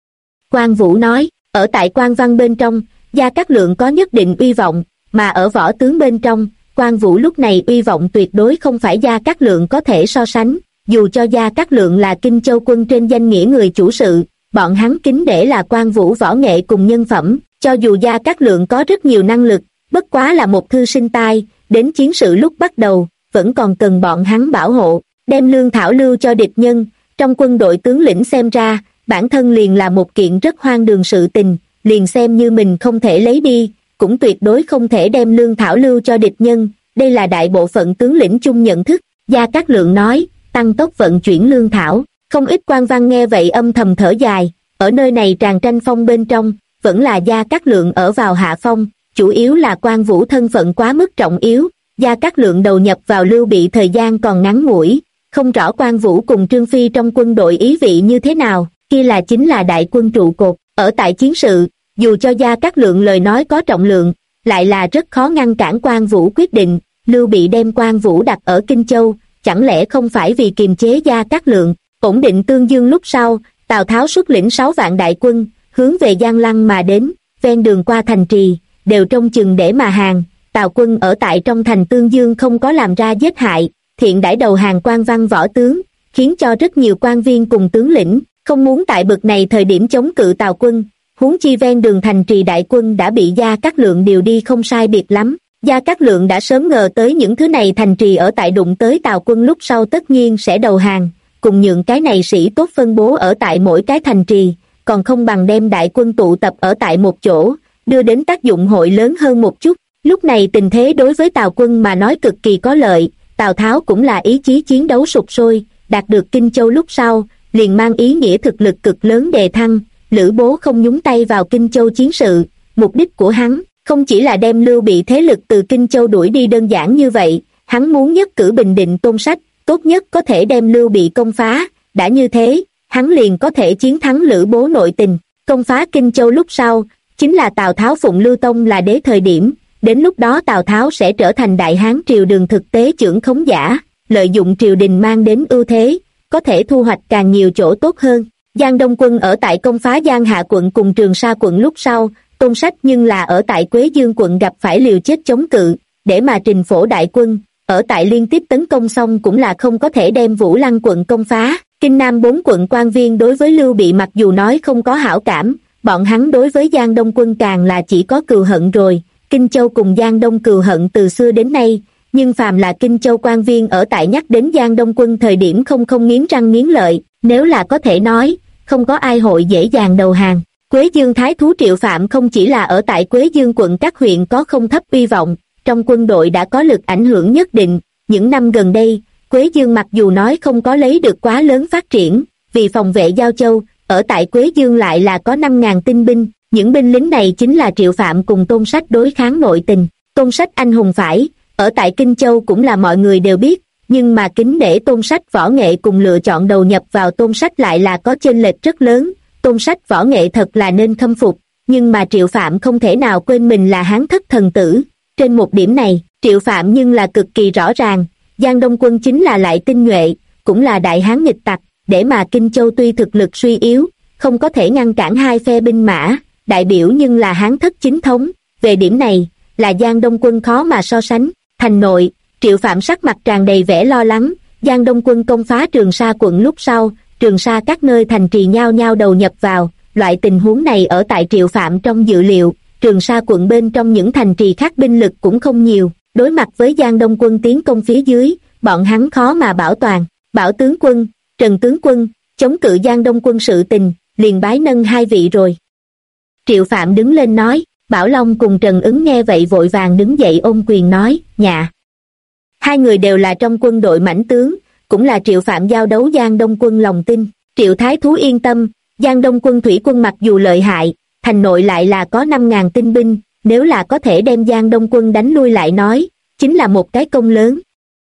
Quan Vũ nói, ở tại Quan Văn bên trong, Gia Cát Lượng có nhất định uy vọng, mà ở võ tướng bên trong, Quan Vũ lúc này uy vọng tuyệt đối không phải Gia Cát Lượng có thể so sánh, dù cho Gia Cát Lượng là Kinh Châu quân trên danh nghĩa người chủ sự, bọn hắn kính để là Quan Vũ võ nghệ cùng nhân phẩm, cho dù Gia Cát Lượng có rất nhiều năng lực, bất quá là một thư sinh tai, đến chiến sự lúc bắt đầu, vẫn còn cần bọn hắn bảo hộ, đem lương thảo lưu cho địch nhân, trong quân đội tướng lĩnh xem ra, bản thân liền là một kiện rất hoang đường sự tình, liền xem như mình không thể lấy đi, cũng tuyệt đối không thể đem lương thảo lưu cho địch nhân, đây là đại bộ phận tướng lĩnh chung nhận thức. Gia Cát Lượng nói, tăng tốc vận chuyển lương thảo, không ít quan văn nghe vậy âm thầm thở dài, ở nơi này tràn tranh phong bên trong, vẫn là Gia Cát Lượng ở vào hạ phong, chủ yếu là Quan Vũ thân phận quá mức trọng yếu, Gia Cát Lượng đầu nhập vào Lưu Bị thời gian còn ngắn ngủi, không rõ Quan Vũ cùng Trương Phi trong quân đội ý vị như thế nào, kia là chính là đại quân trụ cột, ở tại chiến sự, dù cho Gia Cát Lượng lời nói có trọng lượng, lại là rất khó ngăn cản Quan Vũ quyết định, Lưu Bị đem Quan Vũ đặt ở Kinh Châu, chẳng lẽ không phải vì kiềm chế Gia Cát Lượng, ổn định Tương Dương lúc sau, Tào Tháo xuất lĩnh 6 vạn đại quân, hướng về Giang Lăng mà đến, ven đường qua thành trì, đều trông chừng để mà hàng, Tào quân ở tại trong thành Tương Dương không có làm ra giết hại, thiện đãi đầu hàng quan văn võ tướng, khiến cho rất nhiều quan viên cùng tướng lĩnh, không muốn tại bực này thời điểm chống cự Tào quân, huống chi ven đường thành trì đại quân đã bị Gia Cát Lượng điều đi không sai biệt lắm. Gia Cát Lượng đã sớm ngờ tới những thứ này thành trì ở tại đụng tới Tào quân lúc sau tất nhiên sẽ đầu hàng, cùng nhượng cái này sĩ tốt phân bố ở tại mỗi cái thành trì, còn không bằng đem đại quân tụ tập ở tại một chỗ, đưa đến tác dụng hội lớn hơn một chút. Lúc này tình thế đối với Tào quân mà nói cực kỳ có lợi, Tào Tháo cũng là ý chí chiến đấu sục sôi, đạt được Kinh Châu lúc sau, liền mang ý nghĩa thực lực cực lớn đề thăng. Lữ Bố không nhúng tay vào Kinh Châu chiến sự, mục đích của hắn không chỉ là đem Lưu Bị thế lực từ Kinh Châu đuổi đi đơn giản như vậy, hắn muốn nhất cử bình định Tôn Sách, tốt nhất có thể đem Lưu Bị công phá, đã như thế, hắn liền có thể chiến thắng Lữ Bố nội tình. Công phá Kinh Châu lúc sau, chính là Tào Tháo phụng Lưu Tông là đế thời điểm, đến lúc đó Tào Tháo sẽ trở thành Đại Hán triều đường thực tế chưởng khống giả, lợi dụng triều đình mang đến ưu thế, có thể thu hoạch càng nhiều chỗ tốt hơn. Giang Đông quân ở tại công phá Giang Hạ quận cùng Trường Sa quận lúc sau, Tôn Sách nhưng là ở tại Quế Dương quận gặp phải liều chết chống cự, để mà trình phổ đại quân, ở tại liên tiếp tấn công xong cũng là không có thể đem Vũ Lăng quận công phá. Kinh Nam 4 quận quan viên đối với Lưu Bị mặc dù nói không có hảo cảm, bọn hắn đối với Giang Đông quân càng là chỉ có cừu hận rồi. Kinh Châu cùng Giang Đông cừu hận từ xưa đến nay, nhưng phàm là Kinh Châu quan viên ở tại nhắc đến Giang Đông quân thời điểm không nghiến răng nghiến lợi, nếu là có thể nói, không có ai hội dễ dàng đầu hàng. Quế Dương thái thú Triệu Phạm không chỉ là ở tại Quế Dương quận các huyện có không thấp uy vọng, trong quân đội đã có lực ảnh hưởng nhất định. Những năm gần đây, Quế Dương mặc dù nói không có lấy được quá lớn phát triển, vì phòng vệ Giao Châu, ở tại Quế Dương lại là có 5.000 tinh binh, những binh lính này chính là Triệu Phạm cùng Tôn Sách đối kháng nội tình. Tôn Sách anh hùng phải, ở tại Kinh Châu cũng là mọi người đều biết, nhưng mà kính nể Tôn Sách võ nghệ cùng lựa chọn đầu nhập vào Tôn Sách lại là có chênh lệch rất lớn. Tôn Sách võ nghệ thật là nên khâm phục, nhưng mà Triệu Phạm không thể nào quên mình là Hán thất thần tử. Trên một điểm này, Triệu Phạm nhưng là cực kỳ rõ ràng, Giang Đông quân chính là lại tinh nhuệ, cũng là đại hán nghịch tặc, để mà Kinh Châu tuy thực lực suy yếu, không có thể ngăn cản hai phe binh mã, đại biểu nhưng là Hán thất chính thống, về điểm này, là Giang Đông quân khó mà so sánh. Thành nội, Triệu Phạm sắc mặt tràn đầy vẻ lo lắng, Giang Đông quân công phá Trường Sa quận lúc sau, Trường Sa các nơi thành trì nhao nhao đầu nhập vào, loại tình huống này ở tại Triệu Phạm trong dự liệu, Trường Sa quận bên trong những thành trì khác binh lực cũng không nhiều, đối mặt với Giang Đông quân tiến công phía dưới, bọn hắn khó mà bảo toàn. Bảo tướng quân, Trần tướng quân, chống cự Giang Đông quân sự tình, liền bái nâng hai vị rồi. Triệu Phạm đứng lên nói, Bảo Long cùng Trần Ứng nghe vậy vội vàng đứng dậy ôm quyền nói, dạ. Hai người đều là trong quân đội mãnh tướng, cũng là Triệu Phạm giao đấu Giang Đông quân lòng tin. Triệu Thái Thú yên tâm, Giang Đông quân thủy quân mặc dù lợi hại, thành nội lại là có 5.000 tinh binh, nếu là có thể đem Giang Đông quân đánh lui lại nói, chính là một cái công lớn.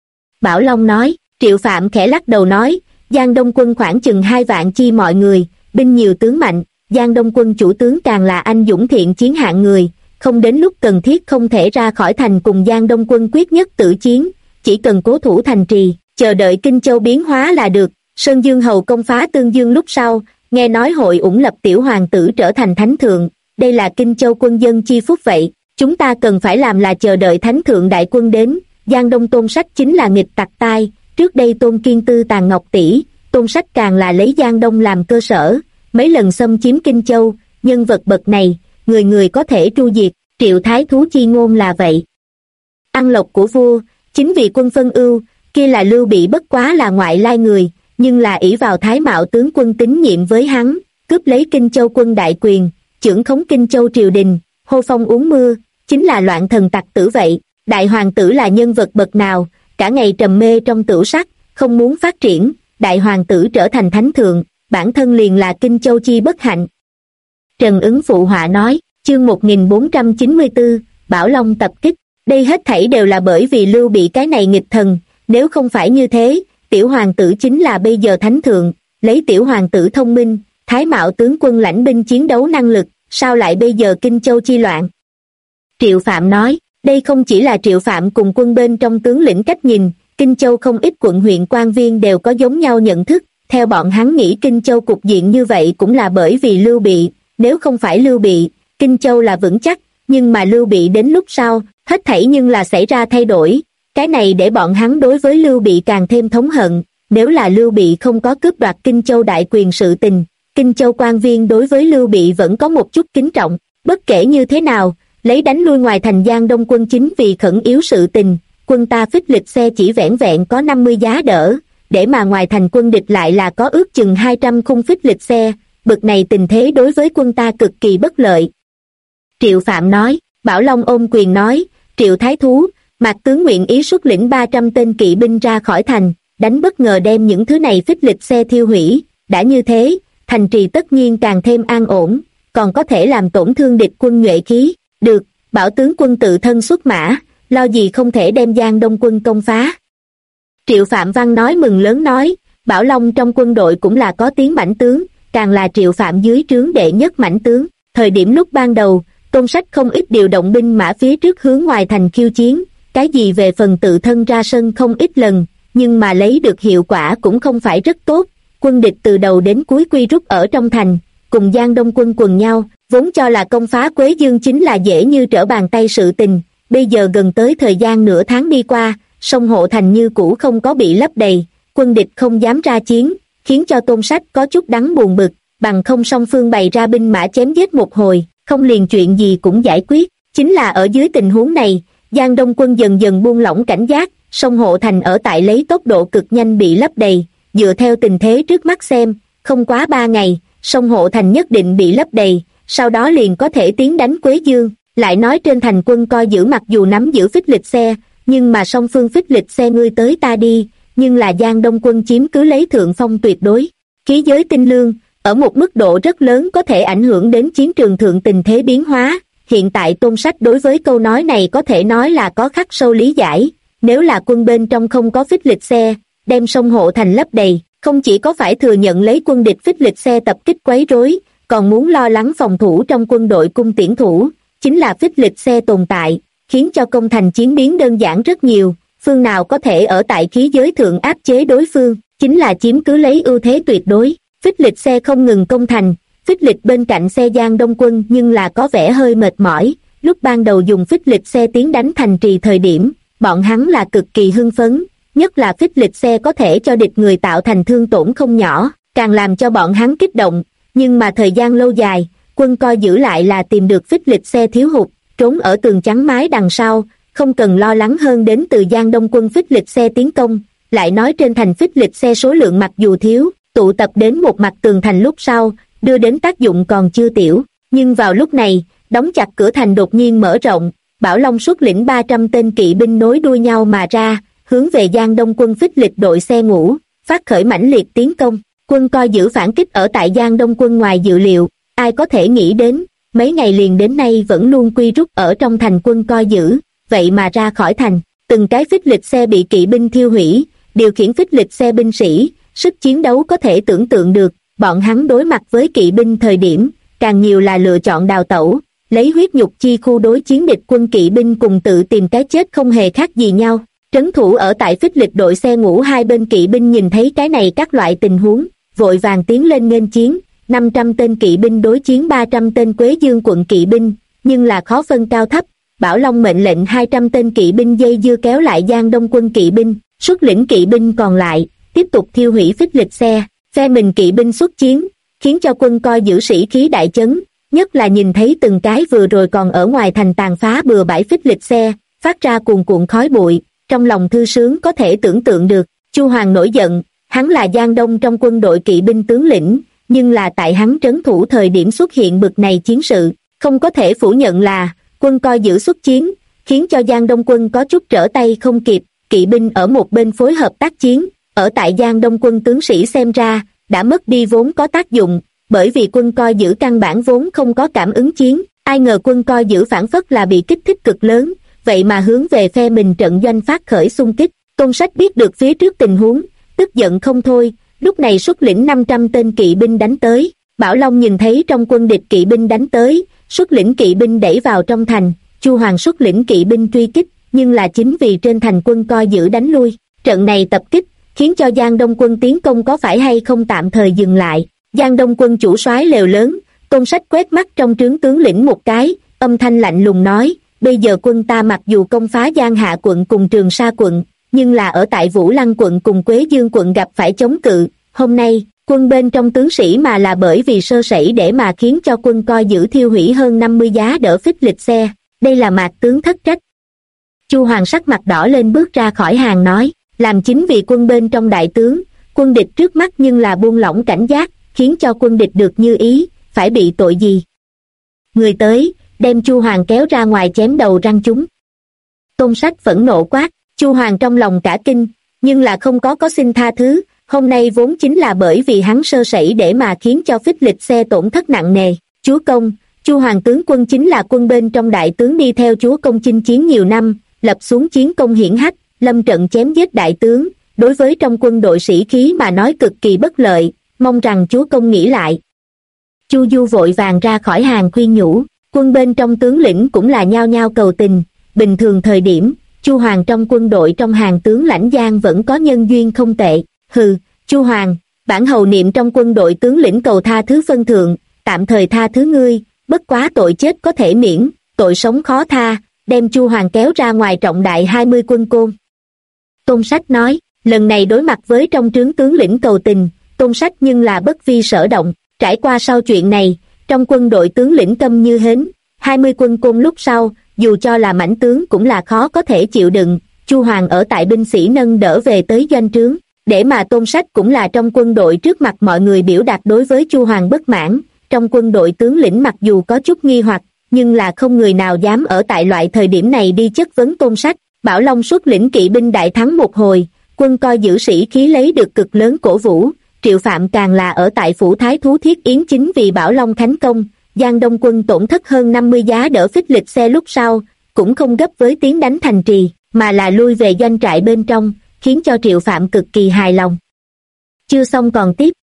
Bảo Long nói, Triệu Phạm khẽ lắc đầu nói, Giang Đông quân khoảng chừng 2 vạn chi mọi người, binh nhiều tướng mạnh, Giang Đông quân chủ tướng càng là anh dũng thiện chiến hạng người, không đến lúc cần thiết không thể ra khỏi thành cùng Giang Đông quân quyết nhất tử chiến, chỉ cần cố thủ thành trì, chờ đợi Kinh Châu biến hóa là được. Sơn Dương Hầu công phá Tương Dương lúc sau, nghe nói hội ủng lập tiểu hoàng tử trở thành thánh thượng, đây là Kinh Châu quân dân chi phúc vậy, chúng ta cần phải làm là chờ đợi thánh thượng đại quân đến. Giang Đông Tôn Sách chính là nghịch tặc tai, trước đây Tôn Kiên Tư Tàn Ngọc Tỷ, Tôn Sách càng là lấy Giang Đông làm cơ sở, mấy lần xâm chiếm Kinh Châu, nhân vật bậc này, người người có thể tru diệt. Triệu Thái Thú chi ngôn là vậy. Ăn lộc của vua, chính vì quân phân ưu, kia là Lưu Bị bất quá là ngoại lai người, nhưng là ỷ vào Thái Mạo tướng quân tín nhiệm với hắn, cướp lấy Kinh Châu quân đại quyền, chưởng khống Kinh Châu triều đình, hô phong uống mưa, chính là loạn thần tặc tử vậy. Đại hoàng tử là nhân vật bậc nào, cả ngày trầm mê trong tửu sắc, không muốn phát triển, đại hoàng tử trở thành thánh thượng, bản thân liền là Kinh Châu chi bất hạnh. Trần Ứng phụ họa nói, chương 1494, Bảo Long tập kích, đây hết thảy đều là bởi vì Lưu Bị cái này nghịch thần, nếu không phải như thế, tiểu hoàng tử chính là bây giờ thánh thượng, lấy tiểu hoàng tử thông minh, Thái Mạo tướng quân lãnh binh chiến đấu năng lực, sao lại bây giờ Kinh Châu chi loạn? Triệu Phạm nói, đây không chỉ là Triệu Phạm cùng quân bên trong tướng lĩnh cách nhìn, Kinh Châu không ít quận huyện quan viên đều có giống nhau nhận thức, theo bọn hắn nghĩ Kinh Châu cục diện như vậy cũng là bởi vì Lưu Bị, nếu không phải Lưu Bị, Kinh Châu là vững chắc, nhưng mà Lưu Bị đến lúc sau, hết thảy nhưng là xảy ra thay đổi, cái này để bọn hắn đối với Lưu Bị càng thêm thống hận, nếu là Lưu Bị không có cướp đoạt Kinh Châu đại quyền sự tình, Kinh Châu quan viên đối với Lưu Bị vẫn có một chút kính trọng. Bất kể như thế nào, lấy đánh lui ngoài thành Giang Đông quân chính vì khẩn yếu sự tình, quân ta phích lịch xe chỉ vẻn vẹn có 50 giá đỡ, để mà ngoài thành quân địch lại là có ước chừng 200 khung phích lịch xe, bực này tình thế đối với quân ta cực kỳ bất lợi. Triệu Phạm nói. Bảo Long ôm quyền nói, Triệu Thái Thú, Mạc tướng nguyện ý xuất lĩnh 300 tên kỵ binh ra khỏi thành, đánh bất ngờ đem những thứ này phích lịch xe thiêu hủy, đã như thế, thành trì tất nhiên càng thêm an ổn, còn có thể làm tổn thương địch quân nhuệ khí. Được, bảo tướng quân tự thân xuất mã, lo gì không thể đem Giang Đông quân công phá. Triệu Phạm Văn nói mừng lớn nói, Bảo Long trong quân đội cũng là có tiếng mãnh tướng, càng là Triệu Phạm dưới trướng đệ nhất mãnh tướng. Thời điểm lúc ban đầu, Tôn Sách không ít điều động binh mã phía trước hướng ngoài thành khiêu chiến, cái gì về phần tự thân ra sân không ít lần, nhưng mà lấy được hiệu quả cũng không phải rất tốt. Quân địch từ đầu đến cuối quy rút ở trong thành, cùng Giang Đông quân quần nhau, vốn cho là công phá Quế Dương chính là dễ như trở bàn tay sự tình, bây giờ gần tới thời gian nửa tháng đi qua, sông hộ thành như cũ không có bị lấp đầy, quân địch không dám ra chiến, khiến cho Tôn Sách có chút đắng buồn bực, bằng không song phương bày ra binh mã chém giết một hồi, không liền chuyện gì cũng giải quyết. Chính là ở dưới tình huống này, Giang Đông quân dần dần buông lỏng cảnh giác, sông hộ thành ở tại lấy tốc độ cực nhanh bị lấp đầy, dựa theo tình thế trước mắt xem, không quá 3 ngày, sông hộ thành nhất định bị lấp đầy, sau đó liền có thể tiến đánh Quế Dương. Lại nói trên thành quân coi giữ mặc dù nắm giữ phích lịch xe, nhưng mà song phương phích lịch xe ngươi tới ta đi, nhưng là Giang Đông quân chiếm cứ lấy thượng phong tuyệt đối. Khí giới tinh lương, ở một mức độ rất lớn có thể ảnh hưởng đến chiến trường thượng tình thế biến hóa. Hiện tại Tôn Sách đối với câu nói này có thể nói là có khắc sâu lý giải. Nếu là quân bên trong không có phích lịch xe, đem sông hộ thành lấp đầy, không chỉ có phải thừa nhận lấy quân địch phích lịch xe tập kích quấy rối, còn muốn lo lắng phòng thủ trong quân đội cung tiễn thủ, chính là phích lịch xe tồn tại, khiến cho công thành chiến biến đơn giản rất nhiều. Phương nào có thể ở tại khí giới thượng áp chế đối phương, chính là chiếm cứ lấy ưu thế tuyệt đối. Phích lịch xe không ngừng công thành, phích lịch bên cạnh xe Giang Đông quân nhưng là có vẻ hơi mệt mỏi. Lúc ban đầu dùng phích lịch xe tiến đánh thành trì thời điểm, bọn hắn là cực kỳ hưng phấn, nhất là phích lịch xe có thể cho địch người tạo thành thương tổn không nhỏ, càng làm cho bọn hắn kích động. Nhưng mà thời gian lâu dài, quân coi giữ lại là tìm được phích lịch xe thiếu hụt, trốn ở tường chắn mái đằng sau, không cần lo lắng hơn đến từ Giang Đông quân phích lịch xe tiến công. Lại nói trên thành phích lịch xe số lượng mặc dù thiếu, tụ tập đến một mặt tường thành lúc sau, đưa đến tác dụng còn chưa tiểu. Nhưng vào lúc này, đóng chặt cửa thành đột nhiên mở rộng, Bảo Long xuất lĩnh 300 tên kỵ binh nối đuôi nhau mà ra, hướng về Giang Đông quân phích lịch đội xe ngũ, phát khởi mãnh liệt tiến công. Quân coi giữ phản kích ở tại Giang Đông quân ngoài dự liệu, ai có thể nghĩ đến, mấy ngày liền đến nay vẫn luôn quy rút ở trong thành quân coi giữ, vậy mà ra khỏi thành, từng cái phích lịch xe bị kỵ binh thiêu hủy, điều khiển phích lịch xe binh sĩ, sức chiến đấu có thể tưởng tượng được, bọn hắn đối mặt với kỵ binh thời điểm, càng nhiều là lựa chọn đào tẩu, lấy huyết nhục chi khu đối chiến địch quân kỵ binh cùng tự tìm cái chết không hề khác gì nhau. Trấn thủ ở tại phích lịch đội xe ngũ hai bên kỵ binh nhìn thấy cái này các loại tình huống, vội vàng tiến lên nghênh chiến. 500 tên kỵ binh đối chiến 300 tên Quế Dương quận kỵ binh, nhưng là khó phân cao thấp. Bảo Long mệnh lệnh 200 tên kỵ binh dây dưa kéo lại Giang Đông quân kỵ binh, xuất lĩnh kỵ binh còn lại, tiếp tục thiêu hủy phích lịch xe. Phe mình kỵ binh xuất chiến, khiến cho quân coi giữ sĩ khí đại chấn, nhất là nhìn thấy từng cái vừa rồi còn ở ngoài thành tàn phá bừa bãi phích lịch xe, phát ra cuồn cuộn khói bụi, trong lòng thư sướng có thể tưởng tượng được. Chu Hoàng nổi giận, hắn là Giang Đông trong quân đội kỵ binh tướng lĩnh, nhưng là tại hắn trấn thủ thời điểm xuất hiện bực này chiến sự, không có thể phủ nhận là quân coi giữ xuất chiến, khiến cho Giang Đông quân có chút trở tay không kịp, kỵ binh ở một bên phối hợp tác chiến, ở tại Giang Đông quân tướng sĩ xem ra, đã mất đi vốn có tác dụng, bởi vì quân coi giữ căn bản vốn không có cảm ứng chiến, ai ngờ quân coi giữ phản phất là bị kích thích cực lớn, vậy mà hướng về phe mình trận doanh phát khởi xung kích. Tôn Sách biết được phía trước tình huống, tức giận không thôi, lúc này xuất lĩnh 500 tên kỵ binh đánh tới. Bảo Long nhìn thấy trong quân địch kỵ binh đánh tới, xuất lĩnh kỵ binh đẩy vào trong thành, Chu Hoàng xuất lĩnh kỵ binh truy kích, nhưng là chính vì trên thành quân coi giữ đánh lui. Trận này tập kích, khiến cho Giang Đông quân tiến công có phải hay không tạm thời dừng lại. Giang Đông quân chủ soái lều lớn, Tôn Sách quét mắt trong trướng tướng lĩnh một cái, âm thanh lạnh lùng nói, bây giờ quân ta mặc dù công phá Giang Hạ quận cùng Trường Sa quận, nhưng là ở tại Vũ Lăng quận cùng Quế Dương quận gặp phải chống cự. Hôm nay, quân bên trong tướng sĩ mà là bởi vì sơ sẩy để mà khiến cho quân coi giữ thiêu hủy hơn 50 giá đỡ phích lịch xe, đây là mạc tướng thất trách. Chu Hoàng sắc mặt đỏ lên bước ra khỏi hàng nói, làm chính vì quân bên trong đại tướng, quân địch trước mắt nhưng là buông lỏng cảnh giác, khiến cho quân địch được như ý, phải bị tội gì? Người tới, đem Chu Hoàng kéo ra ngoài chém đầu răng chúng. Tôn Sách phẫn nộ quát, Chu Hoàng trong lòng cả kinh, nhưng là không có xin tha thứ, hôm nay vốn chính là bởi vì hắn sơ sẩy để mà khiến cho phích lịch xe tổn thất nặng nề. Chúa công, Chu Hoàng tướng quân chính là quân bên trong đại tướng đi theo chúa công chinh chiến nhiều năm, lập xuống chiến công hiển hách, lâm trận chém giết đại tướng, đối với trong quân đội sĩ khí mà nói cực kỳ bất lợi, mong rằng chúa công nghĩ lại. Chu Du vội vàng ra khỏi hàng khuyên nhủ, quân bên trong tướng lĩnh cũng là nhao nhao cầu tình, bình thường thời điểm, Chu Hoàng trong quân đội trong hàng tướng lãnh giang vẫn có nhân duyên không tệ. Hừ, Chu Hoàng, bản hầu niệm trong quân đội tướng lĩnh cầu tha thứ phân thượng, tạm thời tha thứ ngươi, bất quá tội chết có thể miễn, tội sống khó tha, đem Chu Hoàng kéo ra ngoài trọng đại 20 quân côn. Tôn Sách nói, lần này đối mặt với trong trướng tướng lĩnh cầu tình, Tôn Sách nhưng là bất vi sở động, trải qua sau chuyện này, trong quân đội tướng lĩnh câm như hến, 20 quân côn lúc sau, dù cho là mãnh tướng cũng là khó có thể chịu đựng. Chu Hoàng ở tại binh sĩ nâng đỡ về tới doanh trướng, để mà Tôn Sách cũng là trong quân đội trước mặt mọi người biểu đạt đối với Chu Hoàng bất mãn. Trong quân đội tướng lĩnh mặc dù có chút nghi hoặc, nhưng là không người nào dám ở tại loại thời điểm này đi chất vấn Tôn Sách. Bảo Long xuất lĩnh kỵ binh đại thắng một hồi, quân coi giữ sĩ khí lấy được cực lớn cổ vũ. Triệu Phạm càng là ở tại phủ thái thú Thiết Yến chính vì Bảo Long khánh công, Giang Đông quân tổn thất hơn 50 giá đỡ phích lịch xe lúc sau, cũng không gấp với tiến đánh thành trì, mà là lui về doanh trại bên trong, khiến cho Triệu Phạm cực kỳ hài lòng. Chưa xong còn tiếp.